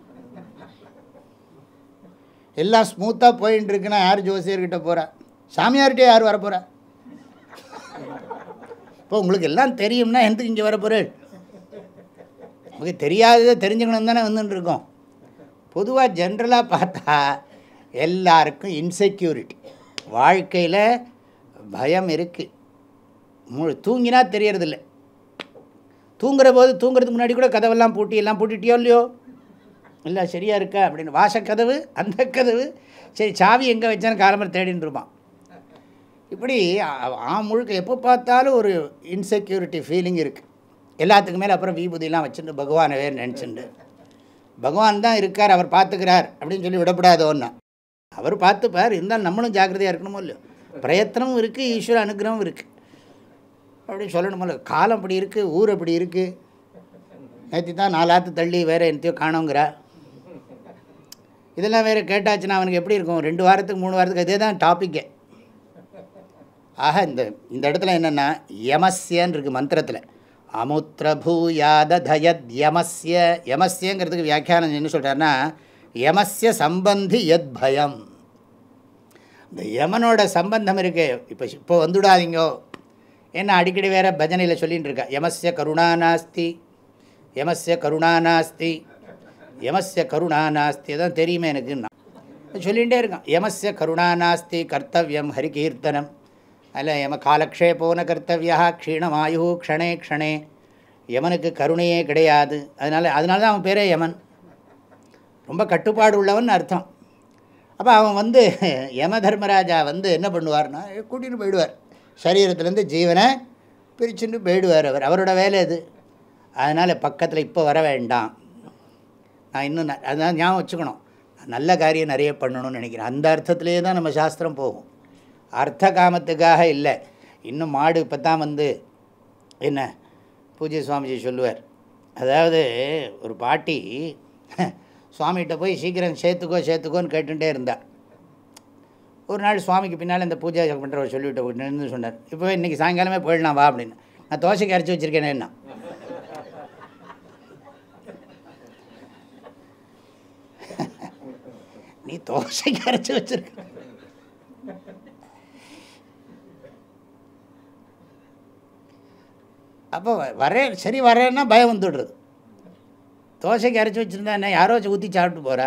[SPEAKER 2] எல்லாம் ஸ்மூத்தாக போயின்னு இருக்குன்னா யார் ஜோசியர்கிட்ட போகிறா? சாமியார்கிட்டே யார் வரப்போகிறா? இப்போ உங்களுக்கு எல்லாம் தெரியும்னா எதுக்கு இங்கே வரப்போகிறேன்? உங்களுக்கு தெரியாததை தெரிஞ்சுக்கணும் தானே வந்துட்டு இருக்கோம். பொதுவாக ஜென்ரலாக பார்த்தா எல்லாருக்கும் இன்செக்யூரிட்டி. வாழ்க்கையில் பயம் இருக்குது. மு தூங்கினா தெரியறதில்ல. தூங்குற போது தூங்குறதுக்கு முன்னாடி கூட கதவெல்லாம் பூட்டி எல்லாம் பூட்டிட்டியோ இல்லையோ, இல்லை சரியாக இருக்கா அப்படின்னு வாசக்கதவு அந்த கதவு சரி சாவி எங்கே வச்சான்னு காலம்பரம் தேடின்னு இருப்பான். இப்படி ஆ முழுக்க எப்போ பார்த்தாலும் ஒரு இன்செக்யூரிட்டி ஃபீலிங் இருக்குது எல்லாத்துக்கு மேலே. அப்புறம் விபூதியெல்லாம் வச்சுட்டு பகவானை வேறு நினச்சிண்டு பகவான் தான் இருக்கார் அவர் பார்த்துக்கிறார் அப்படின்னு சொல்லி விடப்படாதோன்னா அவர் பார்த்துப்பார். இருந்தாலும் நம்மளும் ஜாக்கிரதையாக இருக்கணுமோ இல்லையோ. பிரயத்தனமும் இருக்குது, ஈஸ்வர அனுகிரகமும் இருக்குது அப்படின்னு சொல்லணுமோ இல்லை. காலம் அப்படி இருக்குது, ஊர் அப்படி இருக்குது. நேற்று தான் நாலாத்து தள்ளி வேறு என்னத்தையோ காணோங்கிறா. இதெல்லாம் வேறு கேட்டாச்சுன்னா அவனுக்கு எப்படி இருக்கும்? ரெண்டு வாரத்துக்கு மூணு வாரத்துக்கு இதே தான் டாப்பிக்கே. ஆக இந்த இந்த இடத்துல என்னென்னா யமஸ்யன்னு இருக்குது மந்திரத்தில். அமுத்ரபூயாதயத் யமஸ்ய. யமஸ்யங்கிறதுக்கு வியாக்கியானம் என்ன சொல்கிறாருன்னா யமஸ்ய சம்பந்தி யத் பயம். இந்த யமனோட சம்பந்தம் இருக்குது. இப்போ இப்போ வந்துடாதீங்கோ ஏன்னா அடிக்கடி வேறு பஜனையில் சொல்லிகிட்டு இருக்கா. யமஸ்ய கருணா நாஸ்தி, யமஸ்ய கருணா நாஸ்தி, யமஸ்ய கருணா நாஸ்தி. அதான் தெரியுமே எனக்குன்னா சொல்லிகிட்டே இருக்கான். யமஸ்ய கருணா நாஸ்தி கர்த்தவியம் ஹரிகீர்த்தனம். அதில் யம காலக்ஷேபோன கர்த்தவியா க்ஷீணமாயு க்ஷணே க்ஷணே. யமனுக்கு கருணையே கிடையாது. அதனால் அதனால தான் அவன் பேரே யமன். ரொம்ப கட்டுப்பாடு உள்ளவன் அர்த்தம். அப்போ அவன் வந்து யம தர்மராஜா வந்து என்ன பண்ணுவார்னா கூட்டின்னு போயிடுவார். சரீரத்துலேருந்து ஜீவனை பிரிச்சுட்டு போயிடுவார் அவர். அவரோட வேலை அது. அதனால் பக்கத்தில் இப்போ வர வேண்டாம். நான் இன்னும் அதான் ஞாபகம் வச்சுக்கணும், நான் நல்ல காரியம் நிறைய பண்ணணும்னு நினைக்கிறேன். அந்த அர்த்தத்துலேயே தான் நம்ம சாஸ்திரம் போகும், அர்த்த காமத்துக்காக இல்லை. இன்னும் மாடு இப்போ தான் வந்து என்ன பூஜ்ய சுவாமிஜி சொல்லுவார். அதாவது ஒரு பாட்டி சுவாமிகிட்ட போய் சீக்கிரம் சேர்த்துக்கோ சேர்த்துக்கோன்னு கேட்டுகிட்டே இருந்தார். ஒரு நாள் சுவாமிக்கு பின்னால் இந்த பூஜை பண்ணுறவர் சொல்லிவிட்டு சொன்னார், இப்போ இன்றைக்கி சாயங்காலமே போயிடலாம் வா அப்படின்னு. நான் தோசைக்கு அரைச்சி வச்சுருக்கேனேன்னா நீ தோசைக்கு அரைச்சி வச்சுருக்க. அப்போ வரேன் சரி வரேன்னா பயம் வந்துடுறது. தோசைக்கு அரைச்சி வச்சுருந்தா என்ன யாரோ வச்சு ஊற்றி சாப்பிட்டு போகிறா.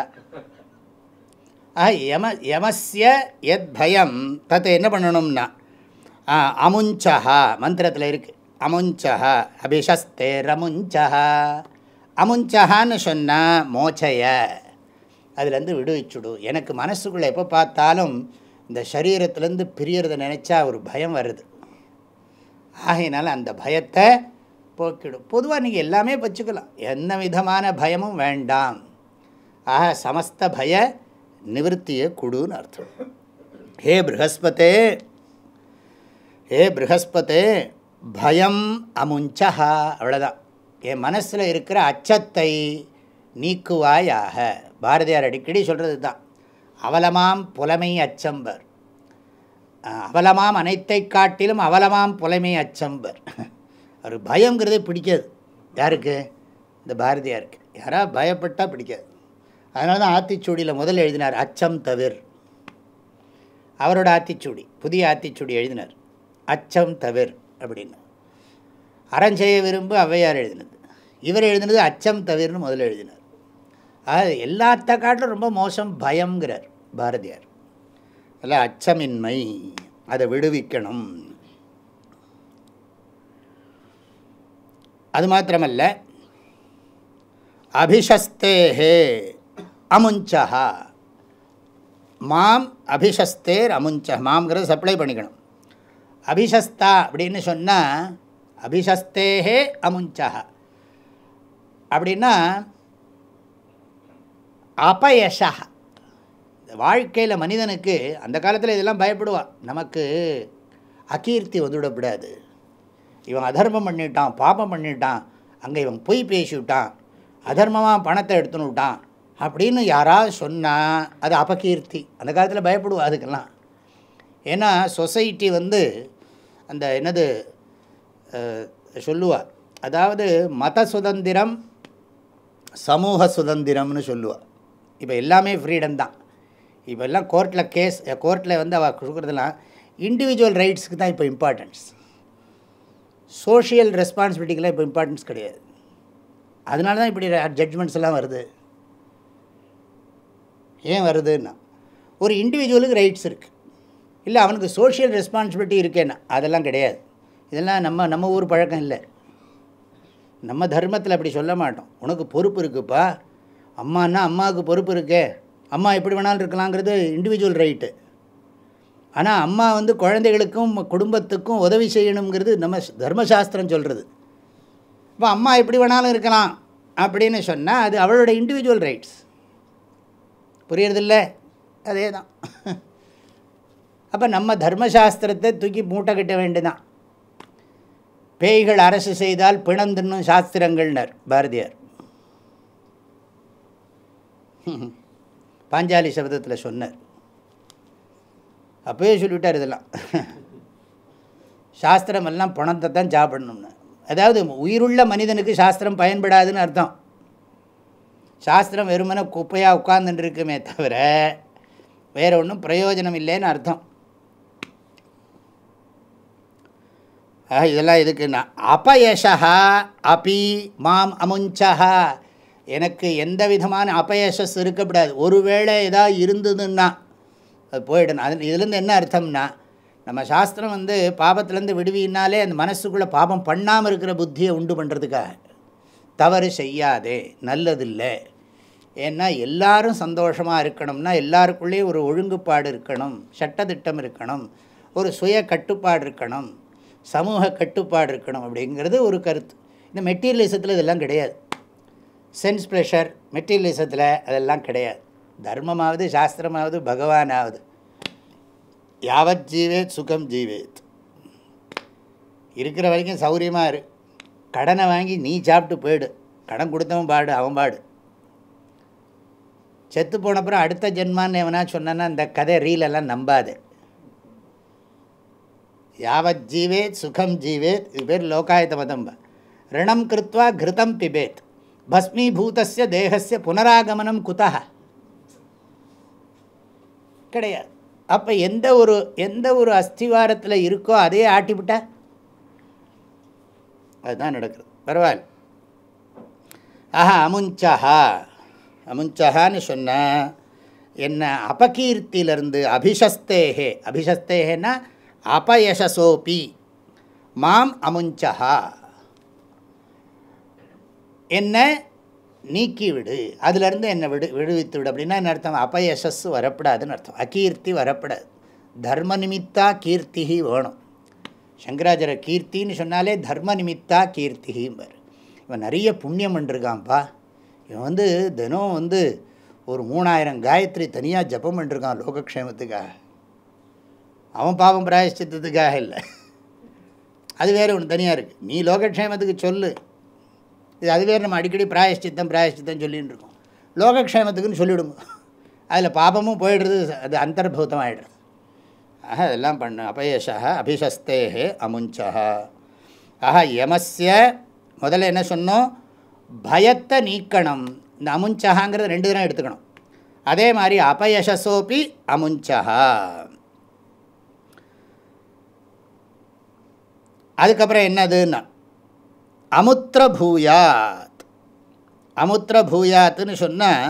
[SPEAKER 2] ஆ யம யமஸ்ய யத் பயம் தத்து என்ன பண்ணணும்னா அமுஞ்சஹா மந்திரத்தில் இருக்குது. அமுஞ்சஹா அபிஷஸ்தே ரமுஞ்சஹா. அமுஞ்சஹான்னு சொன்னால் மோச்சய, அதுலேருந்து விடுவிச்சுடு. எனக்கு மனசுக்குள்ளே எப்போ பார்த்தாலும் இந்த சரீரத்துலேருந்து பிரியறதை நினச்சா ஒரு பயம் வருது. ஆகையினால அந்த பயத்தை போக்கிடும். பொதுவாக நீங்கள் எல்லாமே வச்சுக்கலாம், எந்த விதமான பயமும் வேண்டாம். ஆக சமஸ்த பய நிவர்த்தியை கொடுன்னு அர்த்தம். ஹே ப்ரஹஸ்பதே, ஹே ப்ரஹஸ்பதே பயம் அமுஞ்சஹா. அவ்வளோதான், என் மனசில் இருக்கிற அச்சத்தை நீக்குவாயாக. பாரதியார் அடிக்கடி சொல்கிறது தான். அவலமாம் புலமை அச்சம்பர், அவலமாம் அனைத்தை காட்டிலும் அவலமாம் புலமை அச்சம்பர். அவர் பயங்கிறதே பிடிக்காது. யாருக்கு? இந்த பாரதியாருக்கு. யாராவது பயப்பட்டால் பிடிக்காது. அதனால தான் ஆத்திச்சூடியில் முதல் எழுதினார் அச்சம் தவிர். அவரோட ஆத்திச்சூடி, புதிய ஆத்திச்சூடி எழுதினார் அச்சம் தவிர் அப்படின்னு. அறஞ்செய்ய விரும்பு ஔவையார் எழுதினது, இவர் எழுதினது அச்சம் தவிர்னு முதல்ல எழுதினார். அது எல்லாத்த காட்டிலும் ரொம்ப மோசம் பயங்கிறார் பாரதியார். அதில் அச்சமின்மை, அதை விடுவிக்கணும். அது மாத்திரமல்ல, அபிஷஸ்தேஹே அமுஞ்சஹா. மாம் அபிஷஸ்தேர் அமுஞ்ச. மாம்ங்கிறது சப்ளை பண்ணிக்கணும். அபிஷஸ்தா அப்படின்னு சொன்னால் அபிஷஸ்தேஹே அமுஞ்சஹா அப்படின்னா அபயஷா. வாழ்க்கையில் மனிதனுக்கு அந்த காலத்தில் இதெல்லாம் பயப்படுவான். நமக்கு அகீர்த்தி வந்துவிடக்கூடாது. இவன் அதர்மம் பண்ணிவிட்டான், பாபம் பண்ணிவிட்டான், அங்கே இவன் பொய் பேசிவிட்டான், அதர்மமாக பணத்தை எடுத்துன்னு விட்டான் அப்படின்னு யாராவது சொன்னால் அது அபகீர்த்தி. அந்த காலத்தில் பயப்படுவா அதுக்கெல்லாம். ஏன்னா சொசைட்டி வந்து அந்த என்னது சொல்லுவாள், அதாவது மத சுதந்திரம் சமூக சுதந்திரம்னு சொல்லுவாள். இப்போ எல்லாமே ஃப்ரீடம் தான். இப்போ எல்லாம் கோர்ட்டில் கேஸ், கோர்ட்டில் வந்து அவள் கொடுக்குறதுலாம் இண்டிவிஜுவல் ரைட்ஸுக்கு தான் இப்போ இம்பார்ட்டன்ஸ். சோஷியல் ரெஸ்பான்சிபிலிட்டிக்கெலாம் இப்போ இம்பார்ட்டன்ஸ் கிடையாது. அதனால தான் இப்படி ஜட்ஜ்மெண்ட்ஸ் எல்லாம் வருது. ஏன் வருதுன்னா ஒரு இண்டிவிஜுவலுக்கு ரைட்ஸ் இருக்குது. இல்லை அவனுக்கு சோஷியல் ரெஸ்பான்சிபிலிட்டி இருக்கேன்னா அதெல்லாம் கிடையாது. இதெல்லாம் நம்ம நம்ம ஊர் பழக்கம் இல்லை. நம்ம தர்மத்தில் அப்படி சொல்ல மாட்டோம். உனக்கு பொறுப்பு இருக்குப்பா, அம்மானா அம்மாவுக்கு பொறுப்பு இருக்கே, அம்மா எப்படி வேணாலும் இருக்கலாங்கிறது இண்டிவிஜுவல் ரைட்டு. ஆனால் அம்மா வந்து குழந்தைகளுக்கும் குடும்பத்துக்கும் உதவி செய்யணுங்கிறது நம்ம தர்மசாஸ்திரம் சொல்கிறது. இப்போ அம்மா எப்படி வேணாலும் இருக்கலாம் அப்படின்னு சொன்னால் அது அவளோட இண்டிவிஜுவல் ரைட்ஸ். புரியறதில்ல? அதே தான். அப்போ நம்ம தர்மசாஸ்திரத்தை தூக்கி மூட்டை கட்ட வேண்டியதான். பேய்கள் அரசு செய்தால் பிணந்துன்னும் சாஸ்திரங்கள்னர் பாரதியார் பாஞ்சாலி சபதத்தில் சொன்னார். அப்போயே சொல்லிவிட்டார் இதெல்லாம். சாஸ்திரம் எல்லாம் பணத்தை தான் சாப்பிடணும்னு. அதாவது உயிருள்ள மனிதனுக்கு சாஸ்திரம் பயன்படாதுன்னு அர்த்தம். சாஸ்திரம் வெறுமனே குப்பையாக உட்கார்ந்துட்டு இருக்குமே தவிர வேறு ஒன்றும் பிரயோஜனம் இல்லைன்னு அர்த்தம். ஆக இதெல்லாம் இதுக்குன்னா அபயசா அபி மாம் அமுஞ்சா, எனக்கு எந்த விதமான அபயசஸ் இருக்கக்கூடாது. ஒருவேளை ஏதாவது இருந்ததுன்னா அது போயிடணும். அது இதுலேருந்து என்ன அர்த்தம்னா, நம்ம சாஸ்திரம் வந்து பாபத்துலேருந்து விடுவினாலே அந்த மனசுக்குள்ளே பாபம் பண்ணாமல் இருக்கிற புத்தியை உண்டு பண்ணுறதுக்காக. தவறு செய்யாதே, நல்லதில்லை. ஏன்னா எல்லாரும் சந்தோஷமாக இருக்கணும்னா எல்லாருக்குள்ளேயும் ஒரு ஒழுங்குப்பாடு இருக்கணும், சட்டத்திட்டம் இருக்கணும், ஒரு சுய கட்டுப்பாடு இருக்கணும், சமூக கட்டுப்பாடு இருக்கணும் அப்படிங்கிறது ஒரு கருத்து. இந்த மெட்டீரியலிசத்தில் இதெல்லாம் கிடையாது. சென்ஸ் ப்ளஷர் மெட்டீரியலிசத்தில் அதெல்லாம் கிடையாது. தர்மமாவது சாஸ்திரமாவது பகவானாவது யாவத் ஜீவேத் சுகம் ஜீவேத். இருக்கிற வரைக்கும் சௌரியமாக இரு. கடனை வாங்கி நீ சாப்பிட்டு போயிடு, கடன் கொடுத்தவன் பாடு அவன் பாடு. செத்து போனப்புறம் அடுத்த ஜென்மான்னு எவனா சொன்னா இந்த கதை ரீலெல்லாம் நம்பாது. யாவத் ஜீவேத் சுகம் ஜீவேத், இது பேர் லோகாயத்த மதம். ரிணம் கிருத்வா கிருதம் பிபேத் பஸ்மீபூதஸ்ய தேகஸ்ய புனராகமனம் குதா கிடையாது. அப்போ எந்த ஒரு எந்த ஒரு அஸ்திவாரத்தில் இருக்கோ அதே ஆட்டிவிட்டா அதுதான் நடக்கிறது. பரவாயில்ல. ஆஹா அமுஞ்சஹா, அமுஞ்சஹான்னு சொன்னால் என்ன, அபகீர்த்தியிலிருந்து அபிஷஸ்தேகே, அபிஷஸ்தேகேன்னா அபயசசோபி மாம் அமுஞ்சஹா, என்ன நீக்கிவிடு, அதிலிருந்து என்னை விடு விடுவித்து விடு. அப்படின்னா என்ன அர்த்தம்? அபயசஸ் வரப்படாதுன்னு அர்த்தம். அகீர்த்தி வரப்படாது. தர்ம நிமித்தா கீர்த்திகி வேணும். சங்கராச்சாரிய கீர்த்தின்னு சொன்னாலே தர்ம நிமித்தா கீர்த்திகிம்பார். இவன் நிறைய புண்ணியம் பண்ணிருக்கான்ப்பா, இவன் வந்து தினம் வந்து ஒரு மூணாயிரம் காயத்ரி தனியாக ஜபம் பண்ணிருக்கான் லோகக்ஷேமத்துக்காக. அவன் பாவம் பிராயஷ்சித்தத்துக்காக இல்லை, அது வேறு ஒன்று தனியாக இருக்குது. நீ லோகக்ஷேமத்துக்கு சொல்லு, இது அது வேறு. நம்ம அடிக்கடி பிராயஷ்சித்தம் பிராயஷ்சித்தம் சொல்லின்னு இருக்கோம். லோகக்ஷேமத்துக்குன்னு சொல்லிவிடுங்க, அதில் பாபமும் போயிடுறது, அது அந்தர்பூதம் ஆகிடுறது. ஆக அதெல்லாம் பண்ண. அபயசா அபிஷஸ்தேஹே அமுஞ்சா. ஆஹா யமஸ்ய முதல்ல என்ன சொன்னோம்? பயத்தை நீக்கணும். இந்த அமுஞ்சகாங்கிறது ரெண்டு தினம் எடுத்துக்கணும். அதே மாதிரி அபயசசோபி அமுஞ்சா. அதுக்கப்புறம் என்னதுன்னா அமுத்திர பூயாத். அமுத்திர பூயாத்துன்னு சொன்னால்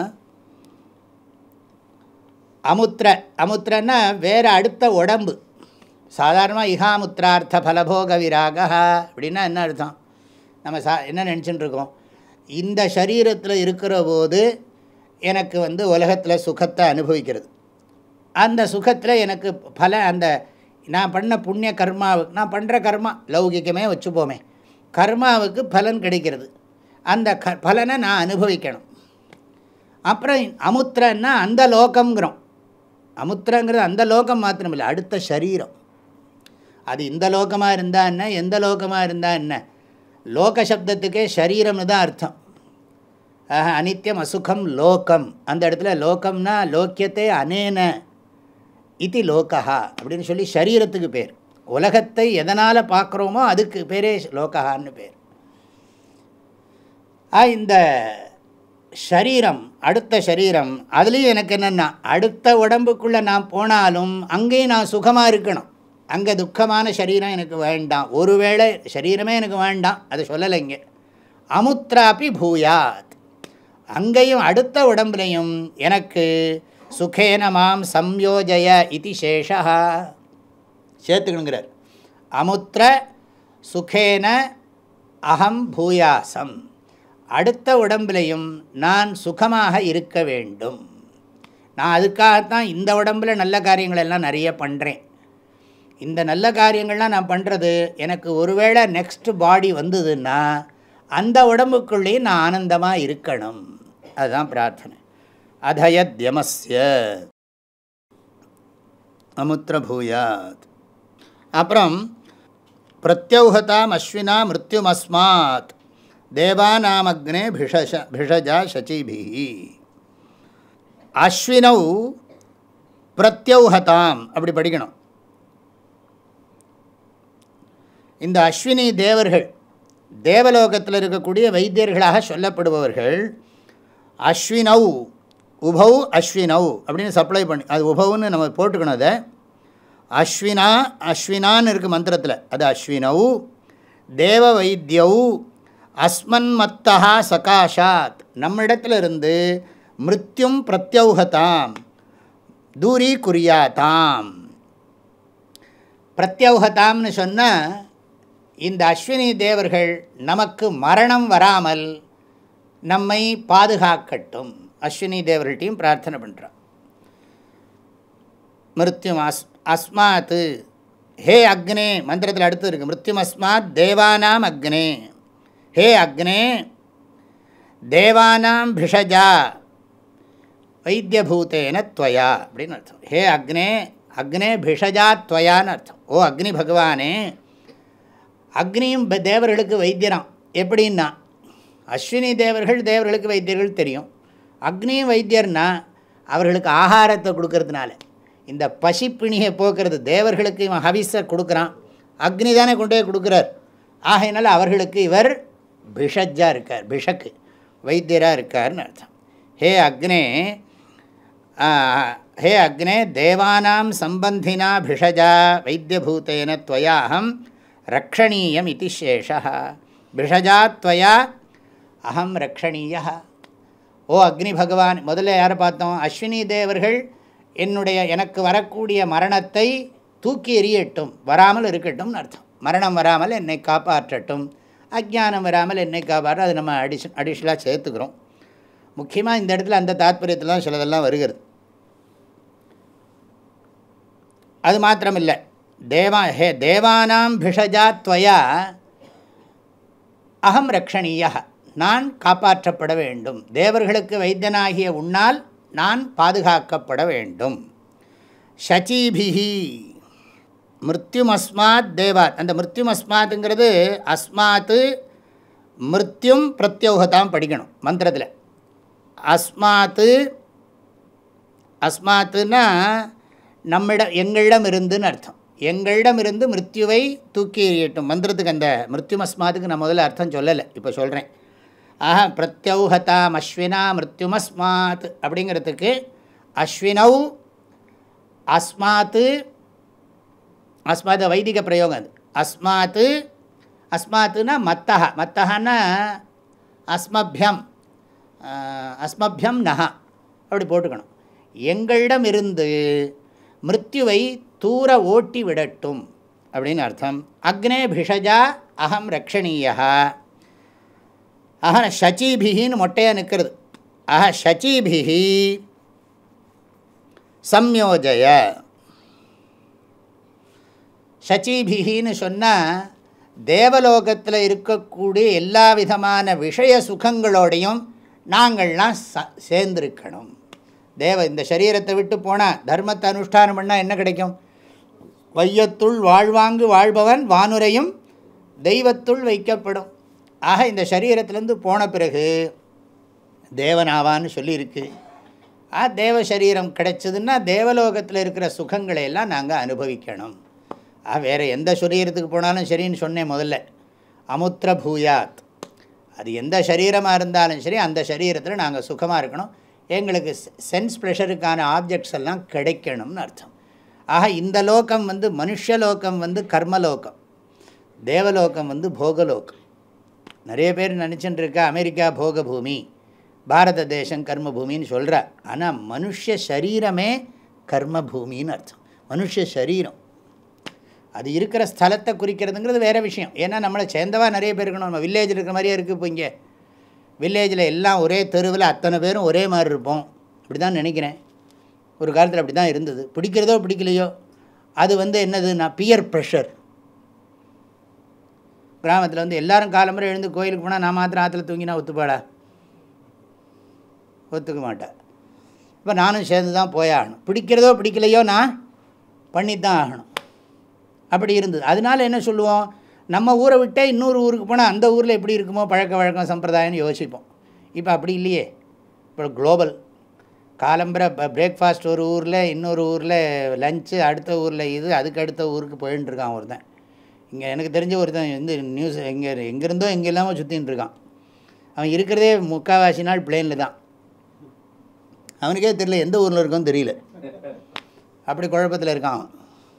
[SPEAKER 2] அமுத்திர, அமுத்திரன்னா வேறு அடுத்த உடம்பு. சாதாரணமாக இஹாமுத்திரார்த்த ஃபலபோக விராக அப்படின்னா என்ன அர்த்தம்? நம்ம சா என்ன நினச்சிட்டு இருக்கோம், இந்த சரீரத்தில் இருக்கிற போது எனக்கு வந்து உலகத்தில் சுகத்தை அனுபவிக்கிறது, அந்த சுகத்தில் எனக்கு பல அந்த நான் பண்ண புண்ணிய கர்மாவுக்கு, நான் பண்ணுற கர்மா லௌகிக்கமே வச்சுப்போமே, கர்மாவுக்கு பலன் கிடைக்கிறது, அந்த க பலனை நான் அனுபவிக்கணும். அப்புறம் அமுத்திரன்னா அந்த லோகங்கிறோம். அமுத்திரங்கிறது அந்த லோகம் மாத்திரம் இல்லை, அடுத்த சரீரம். அது இந்த லோகமாக இருந்தால் என்ன, எந்த லோகமாக இருந்தால் என்ன, லோக சப்தத்துக்கே சரீரம்னு தான் அர்த்தம். ஆஹா அனித்யம் அசுகம் லோகம். அந்த இடத்துல லோகம்னா லோக்கியத்தை அனேன இது லோகா அப்படின்னு சொல்லி சரீரத்துக்கு பேர். உலகத்தை எதனால் பார்க்குறோமோ அதுக்கு பேரே லோகான்னு பேர். இந்த ஷரீரம், அடுத்த சரீரம், அதுலேயும் எனக்கு என்னென்னா அடுத்த உடம்புக்குள்ளே நான் போனாலும் அங்கேயும் நான் சுகமாக இருக்கணும். அங்கே துக்கமான சரீரம் எனக்கு வேண்டாம். ஒருவேளை சரீரமே எனக்கு வேண்டாம், அதை சொல்லலை இங்கே. அமுத்ராபி பூயாத், அங்கேயும் அடுத்த உடம்புலையும் எனக்கு சுகேன மாம் சம்யோஜய இது சேஷா. சேர்த்துக்கணுங்கிறார். அமுத்திர சுகேன அகம் பூயாசம், அடுத்த உடம்புலையும் நான் சுகமாக இருக்க வேண்டும். நான் அதுக்காகத்தான் இந்த உடம்பில் நல்ல காரியங்கள் எல்லாம் நிறைய பண்ணுறேன். இந்த நல்ல காரியங்கள்லாம் நான் பண்ணுறது எனக்கு ஒருவேளை நெக்ஸ்ட் பாடி வந்ததுன்னா அந்த உடம்புக்குள்ளேயும் நான் ஆனந்தமாக இருக்கணும். அதுதான் பிரார்த்தனை. அதயத்யமஸ்ய அமுத்திர பூயாத். அப்புறம் பிரத்யௌஹதாம் அஸ்வினா மிருத்யுமஸ்மாத் தேவானாமக்னே பிஷஷ பிஷஜா சச்சிபிஹி. அஸ்வினௌ பிரத்யௌஹதாம் அப்படி படிக்கணும். இந்த அஸ்வினி தேவர்கள் தேவலோகத்தில் இருக்கக்கூடிய வைத்தியர்களாக சொல்லப்படுபவர்கள். அஸ்வினௌ உபௌ அஸ்வினௌ அப்படின்னு சப்ளை பண்ணி அது உபவுன்னு நம்ம போட்டுக்கணும். அதை அஸ்வினா அஸ்வினான்னு இருக்குது மந்திரத்தில், அது அஸ்வினௌ தேவ வைத்தியௌ அஸ்மன்மத்தா சகாஷாத், நம்மிடத்திலிருந்து மிருத்யும் பிரத்யௌஹதாம் தூரி குறியாதாம். பிரத்யௌஹதாம்னு சொன்னால் இந்த அஸ்வினி தேவர்கள் நமக்கு மரணம் வராமல் நம்மை பாதுகாக்கட்டும். அஸ்வினி தேவர்கள்ட்டையும் பிரார்த்தனை பண்ணுறான். மிருத்யும் அஸ் அஸ்மாத் ஹே அக்னே மந்திரத்தில் அடுத்து இருக்குது. மிருத்யும் அஸ்மாத் தேவானாம் அக்னே, ஹே அக்னே தேவானாம் பிஷஜா வைத்தியபூத்தேன துவயா அப்படின்னு அர்த்தம். ஹே அக்னே அக்னே பிஷஜா துவயான்னு அர்த்தம். ஓ அக்னி பகவானே, அக்னியும் தேவர்களுக்கு வைத்தியராம். எப்படின்னா அஸ்வினி தேவர்கள் தேவர்களுக்கு வைத்தியர்கள் தெரியும். அக்னியும் வைத்தியர்னா அவர்களுக்கு ஆகாரத்தை கொடுக்கறதுனால இந்த பசிப்பிணியை போக்குறது. தேவர்களுக்கு இவன் ஹவிஸை கொடுக்குறான், அக்னி தானே கொண்டு போய் கொடுக்குறார். ஆகையினால அவர்களுக்கு இவர் பிஷஜா இருக்கார், பிஷக்கு வைத்தியராக இருக்கார்னு அர்த்தம். ஹே அக்னே ஹே அக்னே தேவானாம் சம்பந்தினா பிஷஜா வைத்தியபூத்தேன துவயாஹம் ரக்ஷணீயம் இதி சேஷः. பிஷஜா துவயா அகம் ரக்ஷணீய. ஓ அக்னி பகவான், முதல்ல யாரை பார்த்தோம்? அஸ்வினி தேவர்கள் என்னுடைய எனக்கு வரக்கூடிய மரணத்தை தூக்கி எறியட்டும், வராமல் இருக்கட்டும்னு அர்த்தம். மரணம் வராமல் என்னை காப்பாற்றட்டும், அஜ்ஞானம் வராமல் என்னை காப்பாற்ற. அது நம்ம அடிஷன் அடிஷ்னலாக சேர்த்துக்கிறோம். முக்கியமாக இந்த இடத்துல அந்த தாத்பரியத்தில் தான் சிலதெல்லாம் வருகிறது. அது மாத்திரமில்லை, தேவா ஹே தேவானாம் பிஷஜா துவயா அகம் ரக்ஷணீய, நான் காப்பாற்றப்பட வேண்டும். தேவர்களுக்கு வைத்தியனாகிய உன்னால் நான் பாதுகாக்கப்பட வேண்டும். ஷச்சீபிஹி மிருத்யுமஸ்மாத் தேவாத். அந்த மிருத்யுமஸ்மாத்துங்கிறது அஸ்மாத்து மிருத்யும் பிரத்யோகத்தாம் படிக்கணும் மந்திரத்தில். அஸ்மாத்து அஸ்மாத்துன்னா நம்மிடம் எங்களிடம் இருந்துன்னு அர்த்தம். எங்களிடம் இருந்து மிருத்யுவை தூக்கி எறியட்டும். மந்திரத்துக்கு அந்த மிருத்யுமஸ்மாத்துக்கு நான் முதல்ல அர்த்தம் சொல்லலை, இப்போ சொல்கிறேன். ஆஹா பிரத்யௌஹதாம் அஸ்வினா மிருத்யுமஸ்மாத் அப்படிங்கிறதுக்கு அஸ்வினௌ அஸ்மாத்து, அஸ்மாத் வைதிக பிரயோகம். அது அஸ்மாத்து அஸ்மாத்துனா மத்தஹ, மத்தஹன்னா அஸ்மபியம் அஸ்மபியம் நஹா அப்படி போட்டுக்கணும். எங்களிடம் இருந்து மிருத்யுவை தூர ஓட்டி விடட்டும் அப்படின்னு அர்த்தம். அக்னே பிஷஜா அகம் ரக்ஷணீயா. ஆஹா ஷச்சீபிஹின்னு மொட்டையாக நிற்கிறது. ஆஹா ஷச்சீபிஹி சம்யோஜய. ஷச்சீபிஹின்னு சொன்னால் தேவலோகத்தில் இருக்கக்கூடிய எல்லா விதமான விஷய சுகங்களோடையும் நாங்கள்லாம் ச சேர்ந்திருக்கணும். தேவ இந்த சரீரத்தை விட்டு போனால் தர்மத்தை அனுஷ்டானம் பண்ணால் என்ன கிடைக்கும்? வையத்துள் வாழ்வாங்கு வாழ்பவன் வானுரையும் தெய்வத்துள் வைக்கப்படும். ஆக இந்த சரீரத்திலேருந்து போன பிறகு தேவனாவான்னு சொல்லியிருக்கு. ஆ தேவ சரீரம் கிடைச்சதுன்னா தேவலோகத்தில் இருக்கிற சுகங்களை எல்லாம் நாங்கள் அனுபவிக்கணும். ஆ வேறு எந்த சரீரத்துக்கு போனாலும் சரின்னு சொன்னேன் முதல்ல. அமுத்திர பூயாத், அது எந்த சரீரமாக இருந்தாலும் சரி அந்த சரீரத்தில் நாங்கள் சுகமாக இருக்கணும். எங்களுக்கு சென்ஸ் ப்ரெஷருக்கான ஆப்ஜெக்ட்ஸ் எல்லாம் கிடைக்கணும்னு அர்த்தம். ஆக இந்த லோகம் வந்து மனுஷலோகம் வந்து கர்மலோகம், தேவலோகம் வந்து போகலோகம். நிறைய பேர் நினச்சிட்டு இருக்கா அமெரிக்கா போக பூமி, பாரத தேசம் கர்ம பூமின்னு சொல்கிறா. ஆனால் மனுஷ சரீரமே கர்ம பூமின்னு அர்த்தம். மனுஷ சரீரம் அது இருக்கிற ஸ்தலத்தை குறிக்கிறதுங்கிறது வேறு விஷயம். ஏன்னா நம்மளை சேர்ந்தவா நிறைய பேர் இருக்கணும். நம்ம வில்லேஜில் இருக்கிற மாதிரியே இருக்குது. இப்போ இங்கே வில்லேஜில் எல்லாம் ஒரே தெருவில் அத்தனை பேரும் ஒரே மாதிரி இருப்போம். இப்படி தான் நினைக்கிறேன். ஒரு காலத்தில் அப்படி தான் இருந்தது. பிடிக்கிறதோ பிடிக்கலையோ அது வந்து என்னதுன்னா பியர் ப்ரெஷர். கிராமத்தில் வந்து எல்லோரும் காலம்புரை எழுந்து கோயிலுக்கு போனால் நான் மாத்திரம் ஆற்றுல தூங்கினா ஒத்துப்பாடா? ஒத்துக்க மாட்டேன். இப்போ நானும் சேர்ந்து தான் போய் ஆகணும். பிடிக்கிறதோ பிடிக்கலையோ நான் பண்ணி தான் ஆகணும். அப்படி இருந்தது. அதனால் என்ன சொல்லுவோம், நம்ம ஊரை விட்டே இன்னொரு ஊருக்கு போனால் அந்த ஊரில் எப்படி இருக்குமோ பழக்க வழக்கம் சம்பிரதாயம்னு யோசிப்போம். இப்போ அப்படி இல்லையே. இப்போ குளோபல் காலம்பரை பிரேக்ஃபாஸ்ட் ஒரு ஊரில், இன்னொரு ஊரில் லஞ்சு, அடுத்த ஊரில் இது, அதுக்கு அடுத்த ஊருக்கு போயின்னு இருக்கான் ஒருத்தன். இங்கே எனக்கு தெரிஞ்ச ஒருத்தன் வந்து நியூஸ் எங்கே எங்கேருந்தோ எங்கே இல்லாமல் சுற்றின்னு இருக்கான். அவன் இருக்கிறதே முக்கால்வாசி நாள் பிளேனில் தான். அவனுக்கே தெரியல எந்த ஊரில் இருக்கான்னு தெரியல. அப்படி குழப்பத்தில் இருக்கான் அவன்.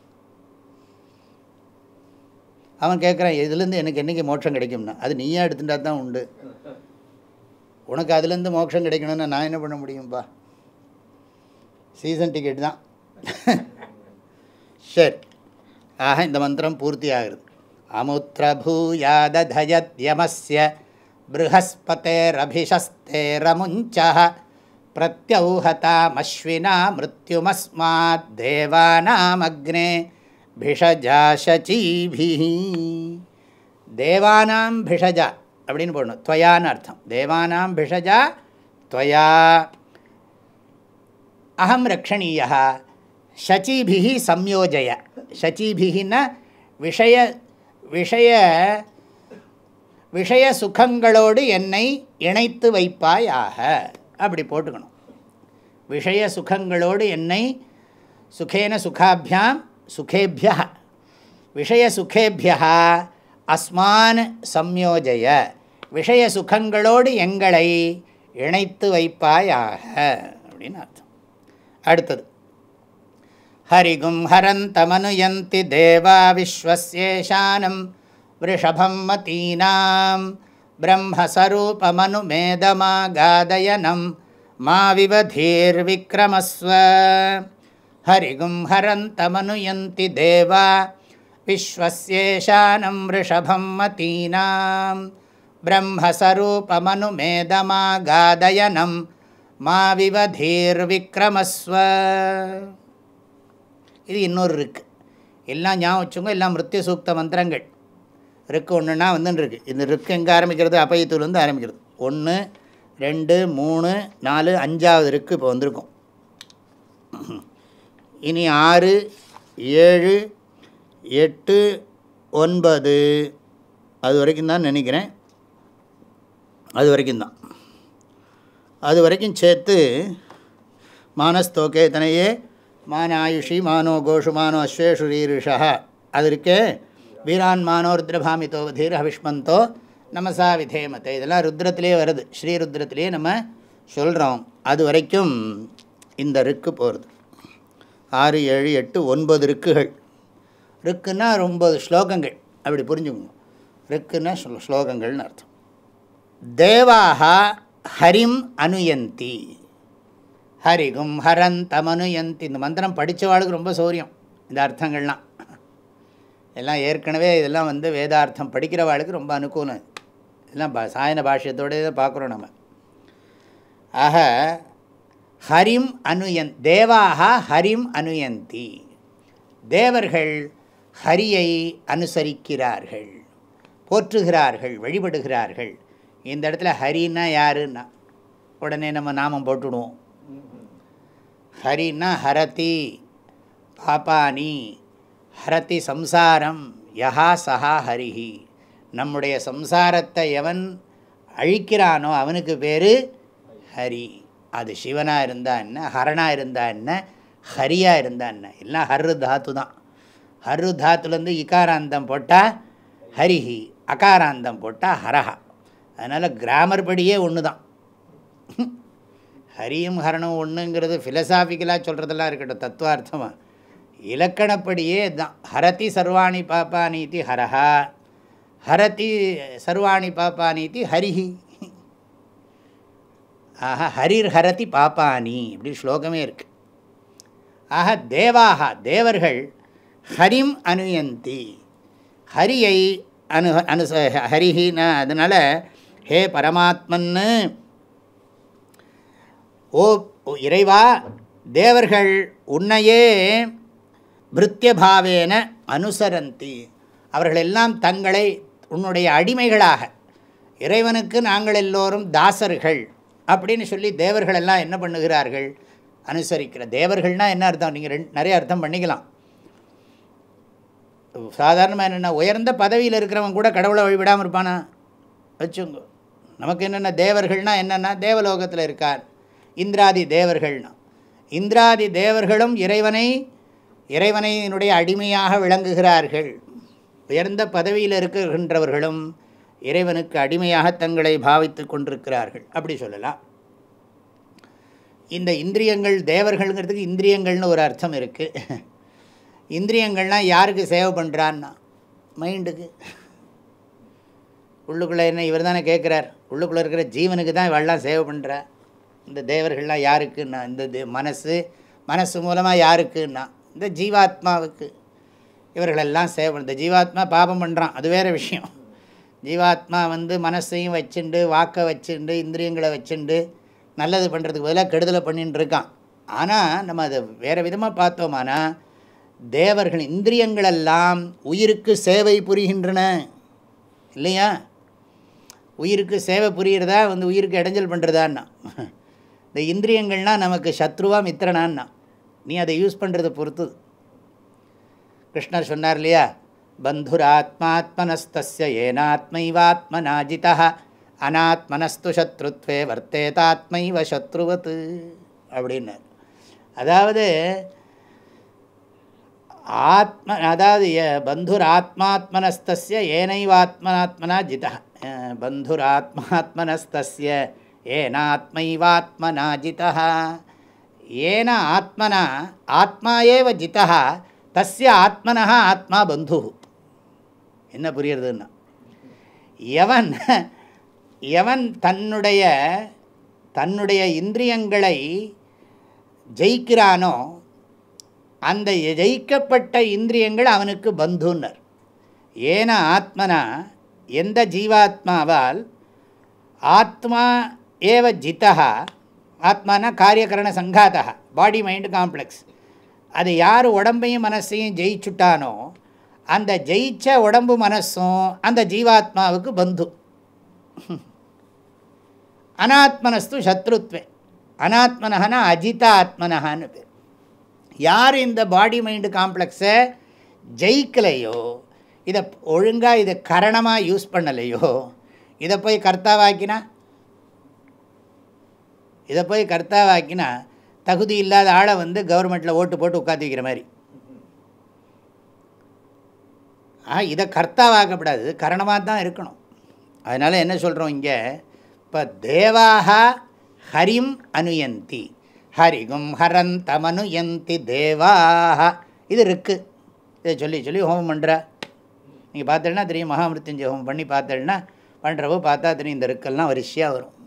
[SPEAKER 2] அவன் கேட்குறான், இதுலேருந்து எனக்கு என்றைக்கு மோட்சம் கிடைக்கும்னா, அது நீயே எடுத்துட்டா தான் உண்டு. உனக்கு அதுலேருந்து மோட்சம் கிடைக்கணும்னா நான் என்ன பண்ண முடியும்ப்பா? சீசன் டிக்கெட் தான். சரி, ஆக இந்த மந்திரம் பூர்த்தி ஆகுது. அமுத்ரபூயாதயத்யமஸ்ய ப்ருஹஸ்பதேரபிஷஸ்தேரமுஞ்சः பிரத்யௌஹதாமஸ்வினா மிருத்யுமஸ்மாத் தேவானாமக்னே பிஷஜா சச்சீபிஹி. தேவானாம் பிஷஜா அப்படின்னு போடணும். துவயான்னு அர்த்தம். தேவானாம் பிஷஜா துவயா அஹம் ரக்ஷணீயா சச்சீபிஹி சம்யோஜய. சச்சீபிஹின்னா விஷய விஷய விஷய சுகங்களோடு என்னை இணைத்து வைப்பாயாக. அப்படி போட்டுக்கணும். விஷய சுகங்களோடு என்னை சுகேன சுகாபியாம் சுகேபிய விஷய சுகேபிய அஸ்மான் சம்யோஜய. விஷய சுகங்களோடு எங்களை இணைத்து வைப்பாயாக அப்படின்னு அர்த்தம். அடுத்தது ஹரிகும் ஹரந்தமனுயந்தி தேவா விஸ்வஸ்யேஷானம் விருஷபம் மதீனாம் பிரம்மஸ்வரூபமனுமேதமாகாதயனம் மா விவதீர்விக்ரமஸ்வ. ஹரிகும் ஹரந்தமனுயந்தி தேவா விஸ்வஸ்யேஷானம் ரிஷபம் மதீனாம் பிரம்மஸ்வரூபமனுமேதமாகாதயனம் மா விவதீர்விக்ரமஸ்வ. இது இன்னொரு இருக்கு. எல்லாம் ஞாபகம் வச்சுங்க. எல்லாம் மிருத்யு சூக்த மந்திரங்கள். ருக்கு ஒன்றுனா வந்துன்னு இருக்குது. இந்த ருக்கு எங்கே ஆரம்பிக்கிறது? அப்பயத்தூர்லேருந்து ஆரம்பிக்கிறது. ஒன்று ரெண்டு மூணு நாலு அஞ்சாவது ருக்கு இப்போ வந்திருக்கும். இனி ஆறு ஏழு எட்டு ஒன்பது அது வரைக்கும் தான் நினைக்கிறேன். அது வரைக்கும் தான். அது வரைக்கும் சேர்த்து மானஸ்தோகே தனையே மான ஆயுஷி மானோ கோஷு மானோ அஸ்வேஷு ரீரிஷா அது இருக்கே. வீரான் மானோருத்ரபாமிதோ வதீர் ஹவிஷ்மந்தோ நமசா விதேமத்தை. இதெல்லாம் ருத்ரத்திலே வருது. ஸ்ரீருத்ரத்திலே நம்ம சொல்கிறோம். அது வரைக்கும் இந்த ருக்கு போகிறது. ஆறு ஏழு எட்டு ஒன்பது ருக்குகள். ருக்குன்னா ஒன்பது ஸ்லோகங்கள். அப்படி புரிஞ்சுக்கணும். ருக்குன்னா ஸ்லோகங்கள்னு அர்த்தம். தேவாக ஹரிம் அனுயந்தி. ஹரிகும் ஹரந்தமனுயந்தி. இந்த மந்திரம் படித்தவாளுக்கு ரொம்ப சௌரியம். இந்த அர்த்தங்கள்லாம் எல்லாம் ஏற்கனவே இதெல்லாம் வந்து வேதார்த்தம் படிக்கிறவாளுக்கு ரொம்ப அனுகூலம். இதெல்லாம் பா சாயன பாஷ்யத்தோடு இதை பார்க்குறோம் நம்ம. ஆக ஹரிம் அனுயன் தேவாக ஹரிம் அனுயந்தி. தேவர்கள் ஹரியை அனுசரிக்கிறார்கள், போற்றுகிறார்கள், வழிபடுகிறார்கள். இந்த இடத்துல ஹரின்னா யாருன்னா உடனே நம்ம நாமம் போட்டுடுவோம். ஹரின்னா ஹரதி பாபானி ஹரதி சம்சாரம் யஹா சஹா ஹரிஹி. நம்முடைய சம்சாரத்தை எவன் அழிக்கிறானோ அவனுக்கு பேர் ஹரி. அது சிவனாக இருந்தால் என்ன, ஹரனாக இருந்தால் என்ன, ஹரியாக இருந்தால் என்ன, எல்லாம் ஹர்ரு தாத்து தான். ஹர்ரு தாத்துலேருந்து இகாராந்தம் போட்டால் ஹரிஹி, அகாராந்தம் போட்டால் ஹரஹா. அதனால் கிராமர் படியே ஒன்று தான். ஹரியும் ஹரனும் ஒன்றுங்கிறது ஃபிலசாஃபிக்கலாக சொல்கிறதெல்லாம் இருக்கட்டும், தத்துவார்த்தமாக இலக்கணப்படியே தான். ஹரதி சர்வாணி பாப்பானீதி ஹரஹா, ஹரதி சர்வாணி பாப்பானீதி ஹரிஹி. ஆஹா ஹரிர் ஹரதி பாப்பானி இப்படி ஸ்லோகமே இருக்குது. ஆக தேவாக தேவர்கள் ஹரிம் அனுயந்தி, ஹரியை அனு அனுச ஹரிஹினா. அதனால் ஹே பரமாத்மன்னு, ஓ இறைவா, தேவர்கள் உன்னையே பிருத்தியபாவேன அனுசரந்தி, அவர்களெல்லாம் தங்களை உன்னுடைய அடிமைகளாக, இறைவனுக்கு நாங்கள் எல்லோரும் தாசர்கள் அப்படின்னு சொல்லி தேவர்களெல்லாம் என்ன பண்ணுகிறார்கள், அனுசரிக்கிற. தேவர்கள்னால் என்ன அர்த்தம், நீங்கள் ரெண்டு நிறைய அர்த்தம் பண்ணிக்கலாம். சாதாரணமாக என்னென்னா, உயர்ந்த பதவியில் இருக்கிறவங்க கூட கடவுளை வழிவிடாமல் இருப்பானா வச்சுங்க. நமக்கு என்னென்ன தேவர்கள்னால் என்னென்னா, தேவலோகத்தில் இருக்கார் இந்திராதி தேவர்கள்னா, இந்திராதி தேவர்களும் இறைவனை இறைவனையினுடைய அடிமையாக விளங்குகிறார்கள். உயர்ந்த பதவியில் இருக்கின்றவர்களும் இறைவனுக்கு அடிமையாக தங்களை பாவித்து கொண்டிருக்கிறார்கள், அப்படி சொல்லலாம். இந்த இந்திரியங்கள் தேவர்கள்ங்கிறதுக்கு இந்திரியங்கள்னு ஒரு அர்த்தம் இருக்குது. இந்திரியங்கள்னால் யாருக்கு சேவை பண்ணுறான்னா, மைண்டுக்கு. உள்ளுக்குள்ளே என்ன இவர் தானே கேட்குறார், உள்ளுக்குள்ளே இருக்கிற ஜீவனுக்கு தான் இவெல்லாம் சேவை பண்ணுறா. இந்த தேவர்கள்லாம் யாருக்குன்னா, இந்த மனசு மனசு மூலமாக யாருக்குன்னா இந்த ஜீவாத்மாவுக்கு. இவர்களெல்லாம் சேவை. இந்த ஜீவாத்மா பாபம் பண்ணுறான், அது வேறு விஷயம். ஜீவாத்மா வந்து மனசையும் வச்சுண்டு, வாக்கை வச்சுண்டு, இந்திரியங்களை வச்சுண்டு நல்லது பண்ணுறதுக்கு பதிலாக கெடுதலை பண்ணின்னு இருக்கான். ஆனால் நம்ம அதை வேறு விதமாக பார்த்தோமானா, தேவர்கள் இந்திரியங்களெல்லாம் உயிருக்கு சேவை புரிகின்றன இல்லையா? உயிருக்கு சேவை புரிகிறதா வந்து உயிருக்கு இடைஞ்சல் பண்ணுறதான்னா, இந்த இந்திரியங்கள்னால் நமக்கு சத்ருவா மித்திரனான்னா, நீ அதை யூஸ் பண்ணுறதை பொறுத்து. கிருஷ்ணர் சொன்னார் இல்லையா, பந்துராத்மாத்மனஸ்தஸ்ய ஏனாத்மைவாத்மனாஜிதः அனாத்மனஸ்து சத்ருத்வே வர்த்தேதாத்மைவ சத்ருவத் அப்படின்னார். அதாவது ஆத்ம அதாவது பந்துராத்மாத்மனஸ்தஸ்ய ஏனைவாத்மனாத்மனா ஜிதः, பந்துராத்மாத்மனஸ்தஸ்ய ஏனாத்மைவாத்மனா ஜிதः, ஏன ஆத்மனா ஆத்மா ஏவ ஜிதः தஸ்ய ஆத்மனः ஆத்மா பந்து. என்ன புரியுறதுன்னா, எவன் எவன் தன்னுடைய தன்னுடைய இந்திரியங்களை ஜெயிக்கிறானோ அந்த ஜெயிக்கப்பட்ட இந்திரியங்கள் அவனுக்கு பந்துன்னர். ஏன ஆத்மனா, எந்த ஜீவாத்மாவால், ஆத்மா ஏவ ஜிதः, ஆத்மானா காரியகரண சங்காதா, பாடி மைண்டு காம்ப்ளெக்ஸ், அது யார் உடம்பையும் மனசையும் ஜெயிச்சுட்டானோ அந்த ஜெயிச்ச உடம்பு மனசும் அந்த ஜீவாத்மாவுக்கு பந்து. அனாத்மனஸ்து சத்ருத்வே, அனாத்மனஹனா அஜித ஆத்மனஹான்னு பேர். யார் இந்த பாடி மைண்டு காம்ப்ளெக்ஸை ஜெயிக்கலையோ, இதை ஒழுங்காக இதை கரணமாக யூஸ் பண்ணலையோ, இதை போய் கர்த்தாவாக்கினா இதை போய் கர்த்தாவாக்கினா தகுதி இல்லாத ஆளை வந்து கவர்மெண்ட்டில் ஓட்டு போட்டு உட்காந்து வைக்கிற மாதிரி. ஆ இதை கர்த்தாவாக்கப்படாது, கரணமாக தான் இருக்கணும். அதனால் என்ன சொல்கிறோம் இங்கே, இப்போ தேவாக ஹரிம் அனுயந்தி, ஹரிகும் ஹரந்தமனுயந்தி தேவாக, இது இருக்குது. இதை சொல்லி சொல்லி ஹோமம் பண்ணுறா. நீங்கள் பார்த்தேன்னா தெரியும், மகாமிருத்யுஞ்சய ஹோமம் பண்ணி பார்த்தேன்னா பண்ணுறப்போ பார்த்தா தெரியும், இந்த ருக்கெல்லாம் வரிசையாக வரும்.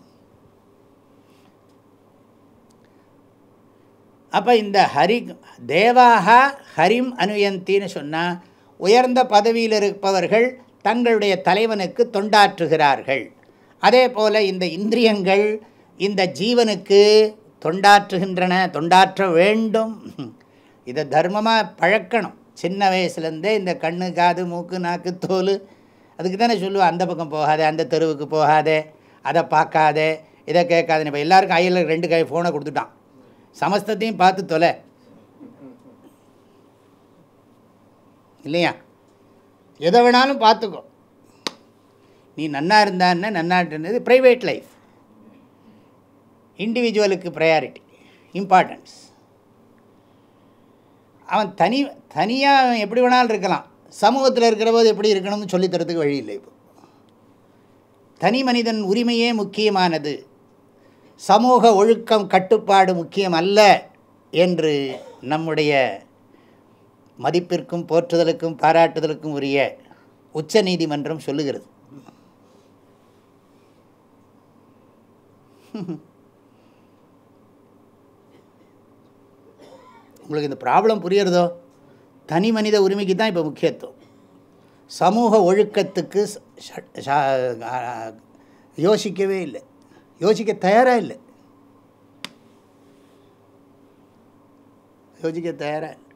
[SPEAKER 2] அப்போ இந்த ஹரி தேவாக ஹரிம் அனுயந்தின்னு சொன்னால், உயர்ந்த பதவியில் இருப்பவர்கள் தங்களுடைய தலைவனுக்கு தொண்டாற்றுகிறார்கள். அதே போல் இந்த இந்திரியங்கள் இந்த ஜீவனுக்கு தொண்டாற்றுகின்றன, தொண்டாற்ற வேண்டும். இதை தர்மமாக பழக்கணும். சின்ன வயசுலேருந்தே இந்த கண்ணு காது மூக்கு நாக்கு தோல், அதுக்கு தானே சொல்லுவோம், அந்த பக்கம் போகாதே, அந்த தெருவுக்கு போகாதே, அதை பார்க்காதே, இதை கேட்காதுன்னு. இப்போ எல்லாருக்கும் கையில் ரெண்டு கை ஃபோனை கொடுத்துட்டான், சமஸ்தத்தையும் பார்த்து தொலை இல்லையா? எதை வேணாலும் பார்த்துக்கோ, நீ நன்னா இருந்தான்னு. நன்னாட்டுன்றது ப்ரைவேட் லைஃப், இண்டிவிஜுவலுக்கு ப்ரையாரிட்டி, இம்பார்ட்டன்ஸ். அவன் தனி தனியாக அவன் எப்படி வேணாலும் இருக்கலாம், சமூகத்தில் இருக்கிற போது எப்படி இருக்கணும்னு சொல்லித்தரத்துக்கு வழி இல்லை. இப்போ தனி மனிதன் உரிமையே முக்கியமானது, சமூக ஒழுக்கம் கட்டுப்பாடு முக்கியம் அல்ல என்று நம்முடைய மதிப்பிற்கும் போற்றுதலுக்கும் பாராட்டுதலுக்கும் உரிய உச்ச நீதிமன்றம் சொல்லுகிறது. உங்களுக்கு இந்த ப்ராப்ளம் புரியுறதோ? தனி மனித உரிமைக்கு தான் இப்போ முக்கியத்துவம். சமூக ஒழுக்கத்துக்கு யோசிக்கவே இல்லை, யோசிக்க தயாராக இல்லை, யோசிக்க தயாராக இல்லை.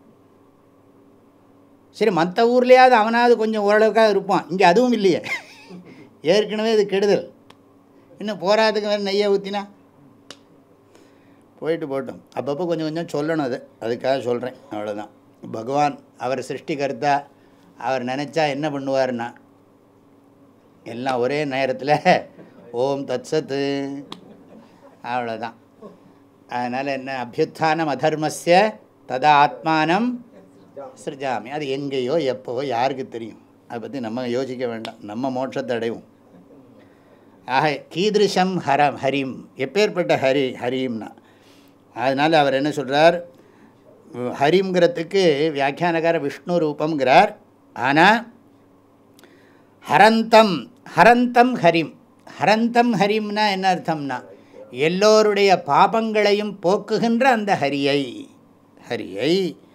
[SPEAKER 2] சரி, மற்ற ஊர்லேயாவது அவனாவது கொஞ்சம் ஓரளவுக்காக இருப்பான், இங்கே அதுவும் இல்லையே. ஏற்கனவே இது கெடுதல், இன்னும் போராதுக்கு வேறு நெய்யை ஊற்றினா போயிட்டு போட்டோம். அப்பப்போ கொஞ்சம் கொஞ்சம் சொல்லணும், அது அதுக்காக சொல்கிறேன், அவ்வளோதான். பகவான் அவர் சிருஷ்டிகர்த்தா, அவர் நினச்சா என்ன பண்ணுவார்னா எல்லாம் ஒரே நேரத்தில் ஓம் தத் சத்து, அவ்வளோதான். அதனால் என்ன, அபியுத்தானம் அதர்மஸ்ய ததா ஆத்மானம் சிருஜாமி. அது எங்கேயோ எப்போவோ யாருக்கு தெரியும், அதை பற்றி நம்ம யோசிக்க வேண்டாம், நம்ம மோட்சத்தை அடைவோம். ஆக கீதிருஷம் ஹரம் ஹரிம், எப்பேற்பட்ட ஹரி ஹரிம்னா. அதனால் அவர் என்ன சொல்கிறார், ஹரிங்கிறதுக்கு வியாக்கியானகார விஷ்ணு ரூபம்ங்கிறார். ஆனால் ஹரந்தம் ஹரந்தம் ஹரிம், ஹரந்தம் ஹரிம்னா என்ன அர்த்தம்னா எல்லோருடைய பாபங்களையும் போக்குகின்ற அந்த ஹரியை, ஹரியை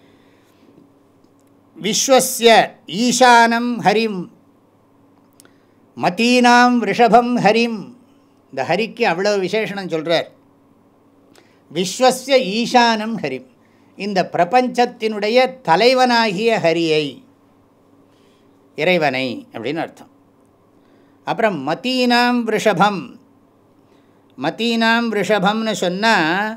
[SPEAKER 2] விஸ்வஸ்ய ஈசானம் ஹரிம் மதீனாம் ரிஷபம் ஹரிம். இந்த ஹரிக்கு அவ்வளோ விசேஷனம் சொல்கிறார். விஸ்வஸ்ய ஈசானம் ஹரிம், இந்த பிரபஞ்சத்தினுடைய தலைவனாகிய ஹரியை, இறைவனை அப்படின்னு அர்த்தம். அப்புறம் மதீனாம் ரிஷபம், மதீனாம் ரிஷபம்னு சொன்னால்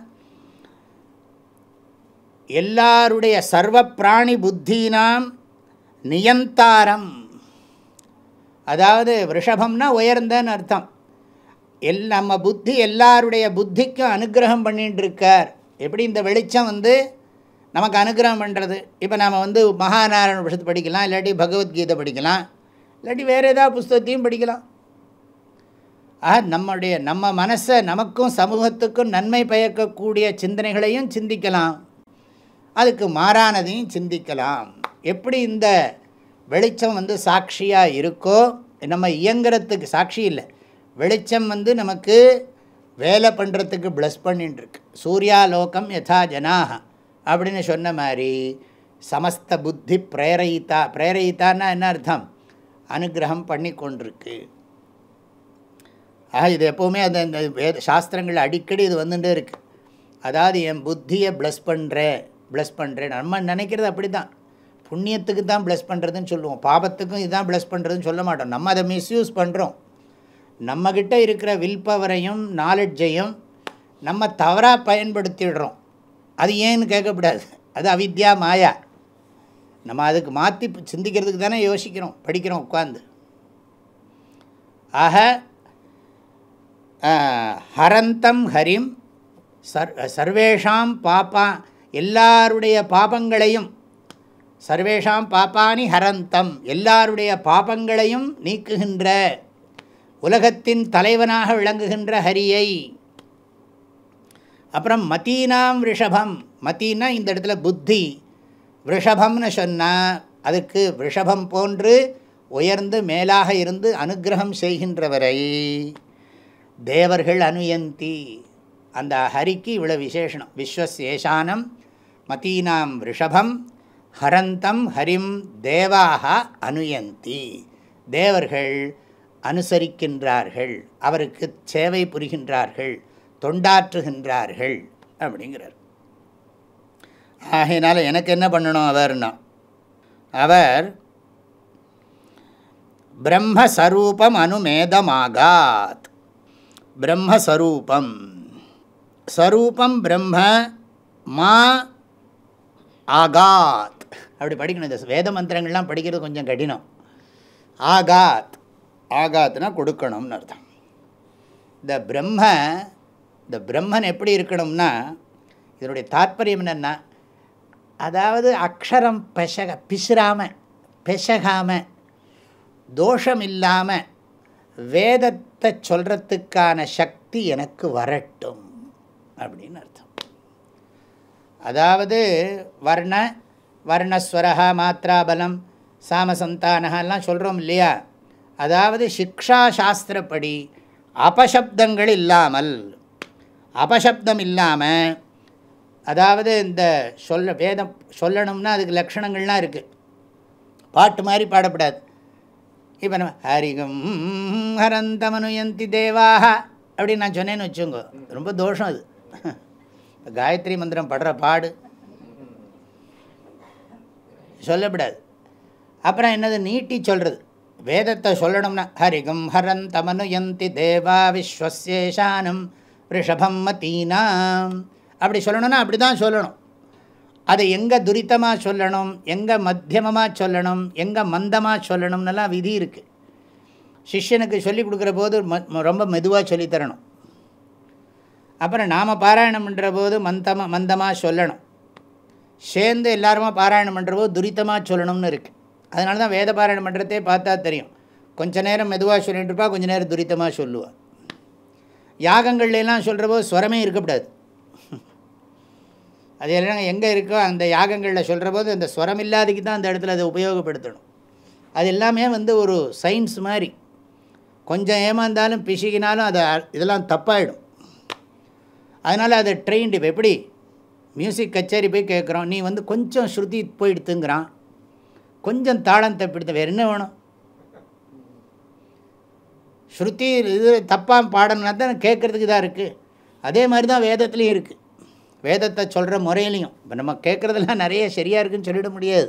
[SPEAKER 2] எல்லாருடைய சர்வ பிராணி புத்தீனாம் நியந்தாரம். அதாவது ரிஷபம்னா உயர்ந்தன்னு அர்த்தம். எல் நம்ம புத்தி எல்லாருடைய புத்திக்கும் அனுகிரகம் பண்ணிகிட்டு இருக்கார். எப்படி இந்த வெளிச்சம் வந்து நமக்கு அனுகிரகம் பண்ணுறது, இப்போ நாம் வந்து மகாநாராயண உபனிஷத்து படிக்கலாம், இல்லாட்டி பகவத்கீதை படிக்கலாம், இல்லாட்டி வேறு ஏதாவது புஸ்தகத்தையும் படிக்கலாம். ஆக நம்முடைய நம்ம மனசை நமக்கும் சமூகத்துக்கும் நன்மை பயக்கக்கூடிய சிந்தனைகளையும் சிந்திக்கலாம், அதுக்கு மாறானதையும் சிந்திக்கலாம். எப்படி இந்த வெளிச்சம் வந்து சாட்சியாக இருக்கோ, நம்ம இயங்கிறதுக்கு சாட்சி இல்லை, வெளிச்சம் வந்து நமக்கு வேலை பண்ணுறதுக்கு ப்ளஸ் பண்ணிட்டுருக்கு. சூர்யாலோகம் யதா ஜனாக அப்படின்னு சொன்ன மாதிரி சமஸ்த புத்தி பிரேரயித்தா, பிரேரயித்தான்னா என்ன அர்த்தம், அனுகிரகம் பண்ணி கொண்டிருக்கு. ஆக இது எப்போவுமே அந்த இந்த வேத சாஸ்திரங்கள் அடிக்கடி இது வந்துகிட்டே இருக்குது. அதாவது என் புத்தியை ப்ளஸ் பண்ணுறேன், ப்ளஸ் பண்ணுறேன். நம்ம நினைக்கிறது அப்படி தான், புண்ணியத்துக்கு தான் ப்ளஸ் பண்ணுறதுன்னு சொல்லுவோம், பாபத்துக்கும் இதுதான் ப்ளஸ் பண்ணுறதுன்னு சொல்ல மாட்டோம். நம்ம அதை மிஸ்யூஸ் பண்ணுறோம். நம்மக்கிட்ட இருக்கிற வில் பவரையும் நாலெட்ஜையும் நம்ம தவறாக பயன்படுத்திடுறோம். அது ஏன்னு கேட்கக்கூடாது, அது அவித்யா மாயா. நம்ம அதுக்கு மாற்றி சிந்திக்கிறதுக்கு தானே யோசிக்கிறோம், படிக்கிறோம் உட்காந்து. ஆக ஹரந்தம் ஹரிம் சர் சர்வேஷாம் பாப்பா, எல்லாருடைய பாபங்களையும், சர்வேஷாம் பாப்பானி ஹரந்தம், எல்லாருடைய பாபங்களையும் நீக்குகின்ற, உலகத்தின் தலைவனாக விளங்குகின்ற ஹரியை. அப்புறம் மதீனாம் ரிஷபம், மதீனா இந்த இடத்துல புத்தி, ரிஷபம்னு சொன்னால் அதுக்கு ரிஷபம் போன்று உயர்ந்து மேலாக இருந்து அனுகிரகம் செய்கின்றவரை தேவர்கள் அனுயந்தி. அந்த ஹரிக்கு இவ்வளோ விசேஷனம். விஸ்வசேஷானம் மதீனாம் ரிஷபம் ஹரந்தம் ஹரிம் தேவாக அனுயந்தி, தேவர்கள் அனுசரிக்கின்றார்கள், அவருக்கு சேவை புரிகின்றார்கள், தொண்டாற்றுகின்றார்கள் அப்படிங்கிறார். ஆகையினால எனக்கு என்ன பண்ணணும் அவர்னா, அவர் பிரம்மஸ்வரூபம் அனுமேதமாகாத், பிரம்மஸ்வரூபம், ஸ்வரூபம் பிரம்ம மா ஆகாத். அப்படி படிக்கணும். இந்த வேத மந்திரங்கள்லாம் படிக்கிறது கொஞ்சம் கடினம். ஆகாத், ஆகாத்னா கொடுக்கணும்னு அர்த்தம். இந்த பிரம்ம, இந்த பிரம்மன் எப்படி இருக்கணும்னா, இதனுடைய தாற்பயம் என்னென்னா, அதாவது அக்ஷரம் பெசக பிசுறாமல் பெசகாமல் தோஷம் இல்லாமல் வேதத்தை சொல்கிறதுக்கான சக்தி எனக்கு வரட்டும் அப்படின்னு அர்த்தம். அதாவது வர்ண வர்ணஸ்வரஹா மாத்ராபலம் சாமசந்தானெல்லாம் சொல்கிறோம் இல்லையா, அதாவது சிக்ஷா அதாவது இந்த சொல்ல வேதம் சொல்லணும்னா அதுக்கு லக்ஷணங்கள்லாம் இருக்குது. பாட்டு மாதிரி பாடப்படாது. இப்போ நம்ம ஹரிகம் ஹரந்தமனுயந்தி தேவாக அப்படின்னு நான் சொன்னேன்னு வச்சுக்கோங்க, ரொம்ப தோஷம் அது. காயத்ரி மந்திரம் படுற பாடு சொல்லப்படாது. அப்புறம் என்னது நீட்டி சொல்கிறது, வேதத்தை சொல்லணும்னா ஹரிகம் ஹரந்தமனுயந்தி தேவா விஸ்வசேஷானம் ரிஷபம் மதீனாம் அப்படி சொல்லணும்னா அப்படி தான் சொல்லணும். அதை எங்கே துரிதமாக சொல்லணும், எங்கே மத்தியமமாக சொல்லணும், எங்கே மந்தமாக சொல்லணும்னெல்லாம் விதி இருக்குது. சிஷ்யனுக்கு சொல்லிக் கொடுக்குற போது ம ரொம்ப மெதுவாக சொல்லித்தரணும். அப்புறம் நாம் பாராயணம் பண்ணுற போது மந்தமாக மந்தமாக சொல்லணும். சேர்ந்து எல்லாருமா பாராயணம் பண்ணுற போது துரிதமாக சொல்லணும்னு இருக்குது. அதனால தான் வேத பாராயணம் பண்ணுறதே பார்த்தா தெரியும். கொஞ்சம் நேரம் மெதுவாக சொல்லிட்டு இருப்பா, கொஞ்சம் நேரம் துரிதமாக சொல்லுவாள். யாகங்கள்லாம் சொல்கிற போது ஸ்வரமே இருக்கக்கூடாது. அது எல்லாம் எங்கே இருக்கோ அந்த யாகங்களில் சொல்கிற போது அந்த ஸ்வரம் இல்லாததுக்கு தான் அந்த இடத்துல அதை உபயோகப்படுத்தணும். அது எல்லாமே வந்து ஒரு சயின்ஸ் மாதிரி. கொஞ்சம் ஏமாந்தாலும் பிசுகினாலும் அதை இதெல்லாம் தப்பாயிடும். அதனால் அதை ட்ரெயின்டு. இப்போ எப்படி மியூசிக் கச்சேரி போய் கேட்குறோம், நீ வந்து கொஞ்சம் ஸ்ருதி போயிடுத்துங்கிறான், கொஞ்சம் தாளம் தப்பிடுத்த, வேறு என்ன வேணும்? ஸ்ருதி இது தப்பாக பாடணுன்னா தான் கேட்குறதுக்கு தான் இருக்குது. அதே மாதிரி தான் வேதத்துலேயும் இருக்குது. வேதத்தை சொல்கிற முறையிலையும் இப்போ நம்ம கேட்குறதெல்லாம் நிறைய சரியாக இருக்குதுன்னு சொல்லிட முடியாது.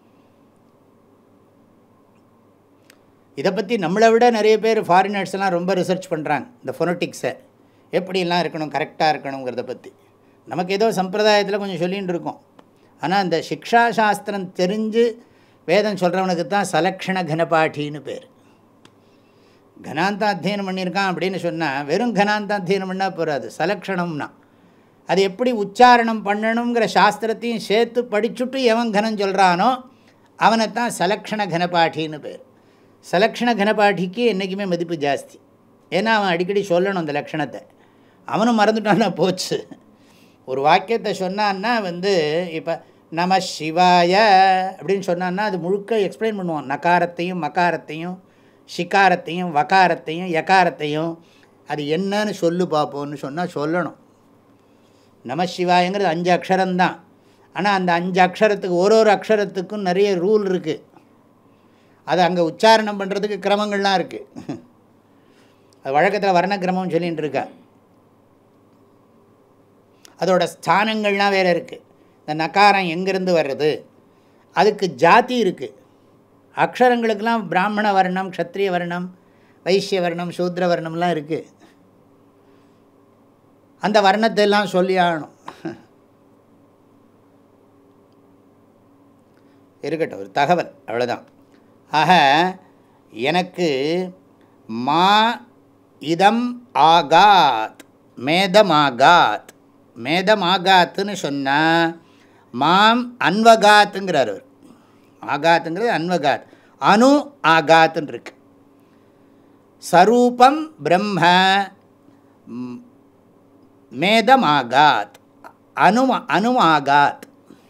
[SPEAKER 2] இதை பற்றி நம்மளை விட நிறைய பேர் ஃபாரினர்ஸ்லாம் ரொம்ப ரிசர்ச் பண்ணுறாங்க. இந்த ஃபொனட்டிக்ஸை எப்படிலாம் இருக்கணும், கரெக்டாக இருக்கணுங்கிறத பற்றி. நமக்கு ஏதோ சம்பிரதாயத்தில் கொஞ்சம் சொல்லிகிட்டு இருக்கோம். ஆனால் இந்த சிக்ஷா சாஸ்திரம் தெரிஞ்சு வேதம் சொல்கிறவனுக்கு தான் சலக்ஷண கனபாட்டின்னு பேர். கனாந்த அத்தியனம் பண்ணியிருக்கான் அப்படின்னு சொன்னால் வெறும் கனாந்த அத்தியனம் பண்ணால் போகாது. சலக்ஷணம்னா அது எப்படி உச்சாரணம் பண்ணணுங்கிற சாஸ்திரத்தையும் சேர்த்து படிச்சுட்டு எவன் கனம் சொல்கிறானோ அவனைத்தான் சலக்ஷண கனபாட்டின்னு பேர். சலக்ஷண கனபாட்டிக்கு என்றைக்குமே மதிப்பு ஜாஸ்தி. ஏன்னா அவன் அடிக்கடி சொல்லணும் அந்த லக்ஷணத்தை. அவனும் மறந்துட்டான்னா போச்சு. ஒரு வாக்கியத்தை சொன்னான்னா வந்து இப்போ நம சிவாய அப்படின்னு சொன்னான்னா அது முழுக்க எக்ஸ்பிளைன் பண்ணுவான். நகாரத்தையும் மகாரத்தையும் ஷிகாரத்தையும் வகாரத்தையும் யகாரத்தையும் அது என்னன்னு சொல்லு பார்ப்போன்னு சொன்னால் சொல்லணும். நம சிவாயங்கிறது அஞ்சு அக்ஷரம்தான். ஆனால் அந்த அஞ்சு அக்ஷரத்துக்கு ஒரு ஒரு அக்ஷரத்துக்கும் நிறைய ரூல் இருக்குது. அது அங்கே உச்சாரணம் பண்ணுறதுக்கு கிரமங்கள்லாம் இருக்குது. அது வழக்கத்தில் வர்ண கிரமம் சொல்லிகிட்டு இருக்கா. அதோட ஸ்தானங்கள்லாம் வேறு இருக்குது. இந்த நகாரம் எங்கேருந்து வர்றது, அதுக்கு ஜாதி இருக்குது. அக்ஷரங்களுக்கெல்லாம் பிராமண வர்ணம், க்ஷத்ரிய வர்ணம், வைசிய வர்ணம், சூத்ர வர்ணம்லாம் இருக்குது. அந்த வர்ணத்தை எல்லாம் சொல்லி ஆகணும். இருக்கட்டும், ஒரு தகவல் அவ்வளோதான். ஆக எனக்கு மா இதம் ஆகாத் மேதமாகாத், மேதமாகாத்துன்னு சொன்னால் மாம் அன்வகாத்துங்கிறார் அவர். ஆகாத்துங்கிறது அன்வகாத், அணு ஆகாத்துன்னு இருக்கு. சரூபம் பிரம்ம மேதமாகாத் அணு அணுமாகாத்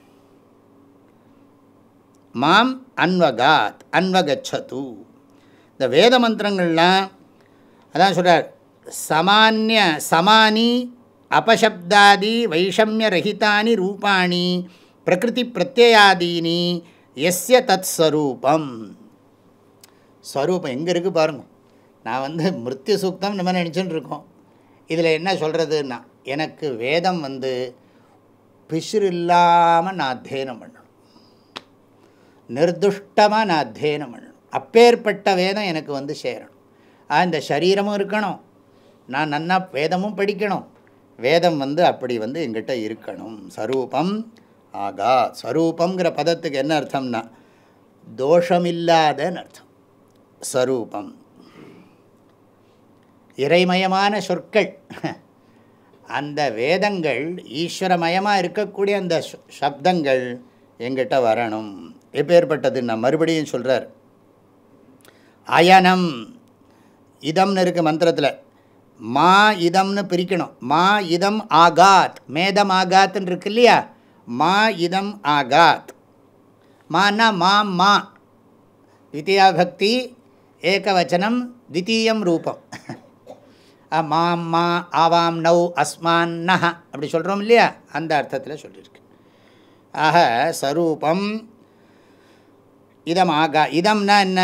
[SPEAKER 2] மாம் அன்வகாத் அன்வகச்சது. இந்த வேத மந்திரங்கள்லாம் அதான் சொல்கிறார். சமானிய சமானி அபசப்தாதி வைஷமிய ரஹிதானி ரூபாணி பிரகிருதி பிரத்யயாதீனி எஸ்ய தத் ஸ்வரூபம். ஸ்வரூபம் எங்கே இருக்குது பாருங்க. நான் வந்து மிருத்யு சூக்தம் நம்ம நினச்சின்னு இருக்கோம். இதில் என்ன சொல்கிறதுன்னா, எனக்கு வேதம் வந்து பிசுறு இல்லாமல் நான் அத்தியனம் பண்ணணும், நிர்துஷ்டமாக நான் அத்தியனம் பண்ணணும். அப்பேற்பட்ட வேதம் எனக்கு வந்து சேரணும். இந்த சரீரமும் இருக்கணும், நான் நன்னா வேதமும் படிக்கணும். வேதம் வந்து அப்படி வந்து எங்கிட்ட இருக்கணும். ஸ்வரூபம் ஆகா. ஸ்வரூபங்கிற பதத்துக்கு என்ன அர்த்தம்னா தோஷமில்லாதன்னு அர்த்தம். ஸ்வரூபம் இறைமயமான சொற்கள். அந்த வேதங்கள் ஈஸ்வரமயமாக இருக்கக்கூடிய அந்த சப்தங்கள் எங்கிட்ட வரணும். எப்பேற்பட்டது நான் மறுபடியும் சொல்கிறார். அயனம் இதம்னு இருக்குது மந்திரத்தில். மா இதம்னு பிரிக்கணும். மா இதம் ஆகாத், மேதம் ஆகாத்ன்னு இருக்கு இல்லையா. மா இதம் ஆகாத். மானா மா மா த்விதீயா பக்தி ஏகவச்சனம் த்விதீயம் ரூபம். மாம் மா ஆவாம் நௌ அஸ்மான் நஹ அப்படி சொல்கிறோம் இல்லையா, அந்த அர்த்தத்தில் சொல்லியிருக்கு. ஆக சரூபம் இதம் ஆகா. இதம்னா என்ன?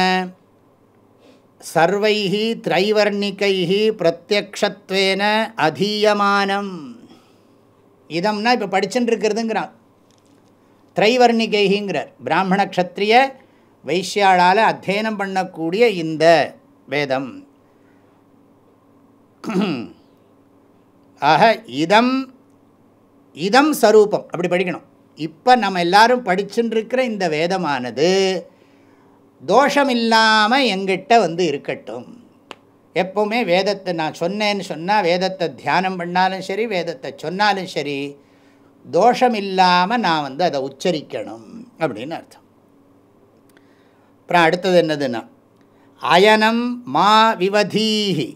[SPEAKER 2] சர்வைஹி திரைவர்ணிகைஹி பிரத்யக்ஷத்வேன அதீயமானம். இதம்னா இப்போ படிச்சுட்டு இருக்கிறதுங்கிறான். திரைவர்ணிகைங்கிறார். பிராமண க்ஷத்ரிய வைஷ்யாளால் அத்தியனம் பண்ணக்கூடிய இந்த வேதம். ஆக இதம் இதம் சரூபம் அப்படி படிக்கணும். இப்போ நம்ம எல்லாரும் படிச்சுட்டு இருக்கிற இந்த வேதமானது தோஷம் இல்லாமல் எங்கிட்ட வந்து இருக்கட்டும். எப்போவுமே வேதத்தை நான் சொன்னேன்னு சொன்னால், வேதத்தை தியானம் பண்ணாலும் சரி, வேதத்தை சொன்னாலும் சரி, தோஷம் இல்லாமல் நான் வந்து அதை உச்சரிக்கணும் அப்படின்னு அர்த்தம். அப்புறம் அடுத்தது என்னதுன்னா, அயனம் மா விவதீஹி.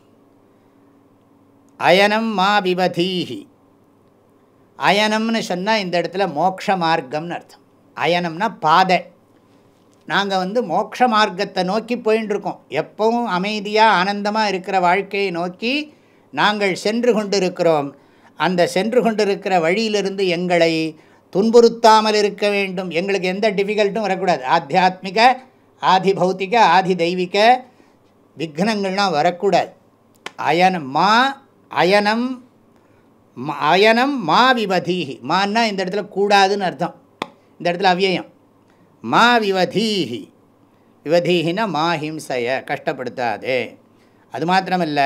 [SPEAKER 2] அயனம் மா விவதீஹி. அயனம்னு சொன்னால் இந்த இடத்துல மோட்ச மார்க்கம்னு அர்த்தம். அயனம்னா பாதை. நாங்கள் வந்து மோட்ச மார்க்கத்தை நோக்கி போயின்னு இருக்கோம். எப்பவும் அமைதியாக ஆனந்தமாக இருக்கிற வாழ்க்கையை நோக்கி நாங்கள் சென்று கொண்டிருக்கிறோம். அந்த சென்று கொண்டிருக்கிற வழியிலிருந்து எங்களை துன்புறுத்தாமல் இருக்க வேண்டும். எங்களுக்கு எந்த டிஃபிகல்ட்டும் வரக்கூடாது. ஆத்தியாத்மிக, ஆதி பௌத்திக, ஆதி தெய்வீக விக்னங்கள்லாம் வரக்கூடாது. அயனம் மா அயனம் அயனம் மா விவதீஹி. மான்னா இந்த இடத்துல கூடாதுன்னு அர்த்தம். இந்த இடத்துல அவ்யயம். மா விவதீஹி. விவதீஹினா மா ஹிம்சைய, கஷ்டப்படுத்தாதே. அது மாத்திரமல்ல,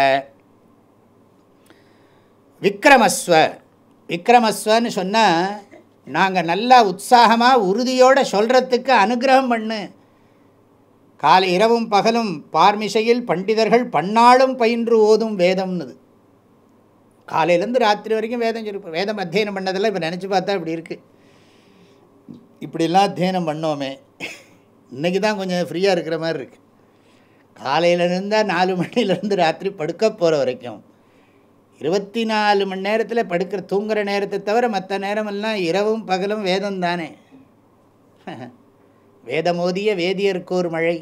[SPEAKER 2] விக்ரமஸ்வ. விக்ரமஸ்வன்னு சொன்னால் நாங்கள் நல்லா உற்சாகமாக உறுதியோடு சொல்கிறதுக்கு அனுகிரகம் பண்ணு. காலை இரவும் பகலும் பார்மிசையில் பண்டிதர்கள் பன்னாளும் பயின்று ஓதும் வேதம்னுது. காலையிலேருந்து ராத்திரி வரைக்கும் வேதம் சொல்லிப்போம். வேதம் அத்தியனம் பண்ணதெல்லாம் இப்போ நினச்சி பார்த்தா இப்படி இருக்குது. இப்படிலாம் அத்தியனம் பண்ணோமே, இன்றைக்கி தான் கொஞ்சம் ஃப்ரீயாக இருக்கிற மாதிரி இருக்குது. காலையிலேருந்தால் நாலு மணிலேருந்து ராத்திரி படுக்க போகிற வரைக்கும் இருபத்தி நாலு மணி நேரத்தில் படுக்கிற தூங்குகிற நேரத்தை தவிர மற்ற நேரமெல்லாம் இரவும் பகலும் வேதம் தானே. வேதமோதிய வேதியருக்கு ஒரு மழை.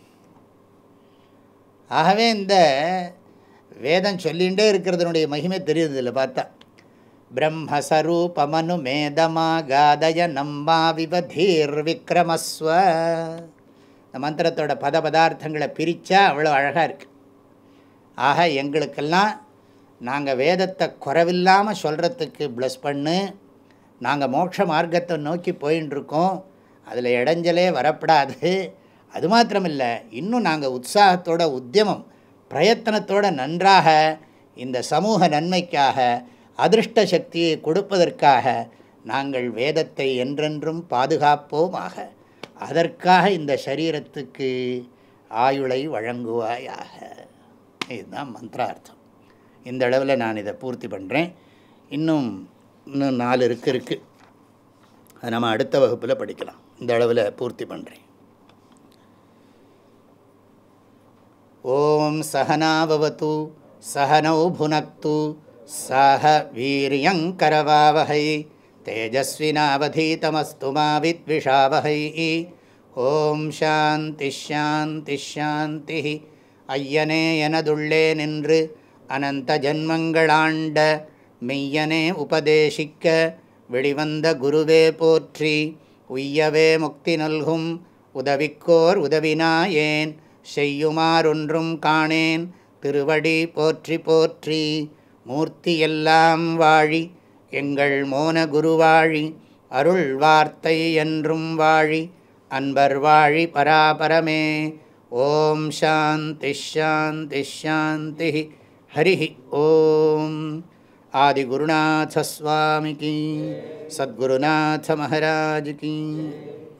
[SPEAKER 2] ஆகவே இந்த வேதம் சொல்லிகிட்டே இருக்கிறதுனுடைய மகிமை தெரியுது இல்லை பார்த்தா. பிரம்மஸ்வரூபமனு மேதமா காதய நம்பா விவதீர் விக்ரமஸ்வ. இந்த மந்திரத்தோட பத பதார்த்தங்களை பிரித்தா அவ்வளோ அழகாக இருக்குது. ஆக எங்களுக்கெல்லாம் நாங்கள் வேதத்தை குறைவில்லாமல் சொல்கிறதுக்கு ப்ளஸ் பண்ணு. நாங்கள் மோட்ச மார்க்கத்தை நோக்கி போயின்னு இருக்கோம். அதில் இடைஞ்சலே வரப்படாது. அது மாத்திரமில்லை, இன்னும் நாங்கள் உற்சாகத்தோட உத்தியமம் பிரயத்தனத்தோடு நன்றாக இந்த சமூக நன்மைக்காக அதிருஷ்ட சக்தியை கொடுப்பதற்காக நாங்கள் வேதத்தை என்றென்றும் பாதுகாப்போமாக. அதற்காக இந்த சரீரத்துக்கு ஆயுளை வழங்குவாயாக. இதுதான் மந்திரார்த்தம். இந்த அளவில் நான் இதை பூர்த்தி பண்ணுறேன். இன்னும் இன்னும் நாலு இருக்கு இருக்குது அதை நம்ம அடுத்த வகுப்பில் படிக்கலாம். இந்த அளவில் பூர்த்தி பண்ணுறேன். ஓம் சகனாபவது சகனௌ புனக்து சஹ வீரியங்கரவாவஹை தேஜஸ்வினாவதீதமஸ்து மா வித்விஷாவஹை. ஓம் சாந்தி ஷாந்தி ஷாந்தி. ஐயனே எனதுள்ளே நின்று அனந்த ஜன்மங்களாண்ட மெய்யனே உபதேசிக்க வெளிவந்த குருவே போற்றி. உய்யவே முக்தி நல்கும் உதவிக்கோர் உதவினாயேன் செய்யுமாறொன்றும் காணேன் திருவடி போற்றி போற்றி. மூர்த்தியெல்லாம் வாழி எங்கள் மோன குருவாழி அருள் வார்த்தை என்றும் வாழி அன்பர் வாழி பராபரமே. ஓம் சாந்தி ஷாந்தி ஷாந்தி. ஹரி ஓம். ஆதிகுருநாத ஸ்வாமிகி, சத்குருநாத மகாராஜ் கி.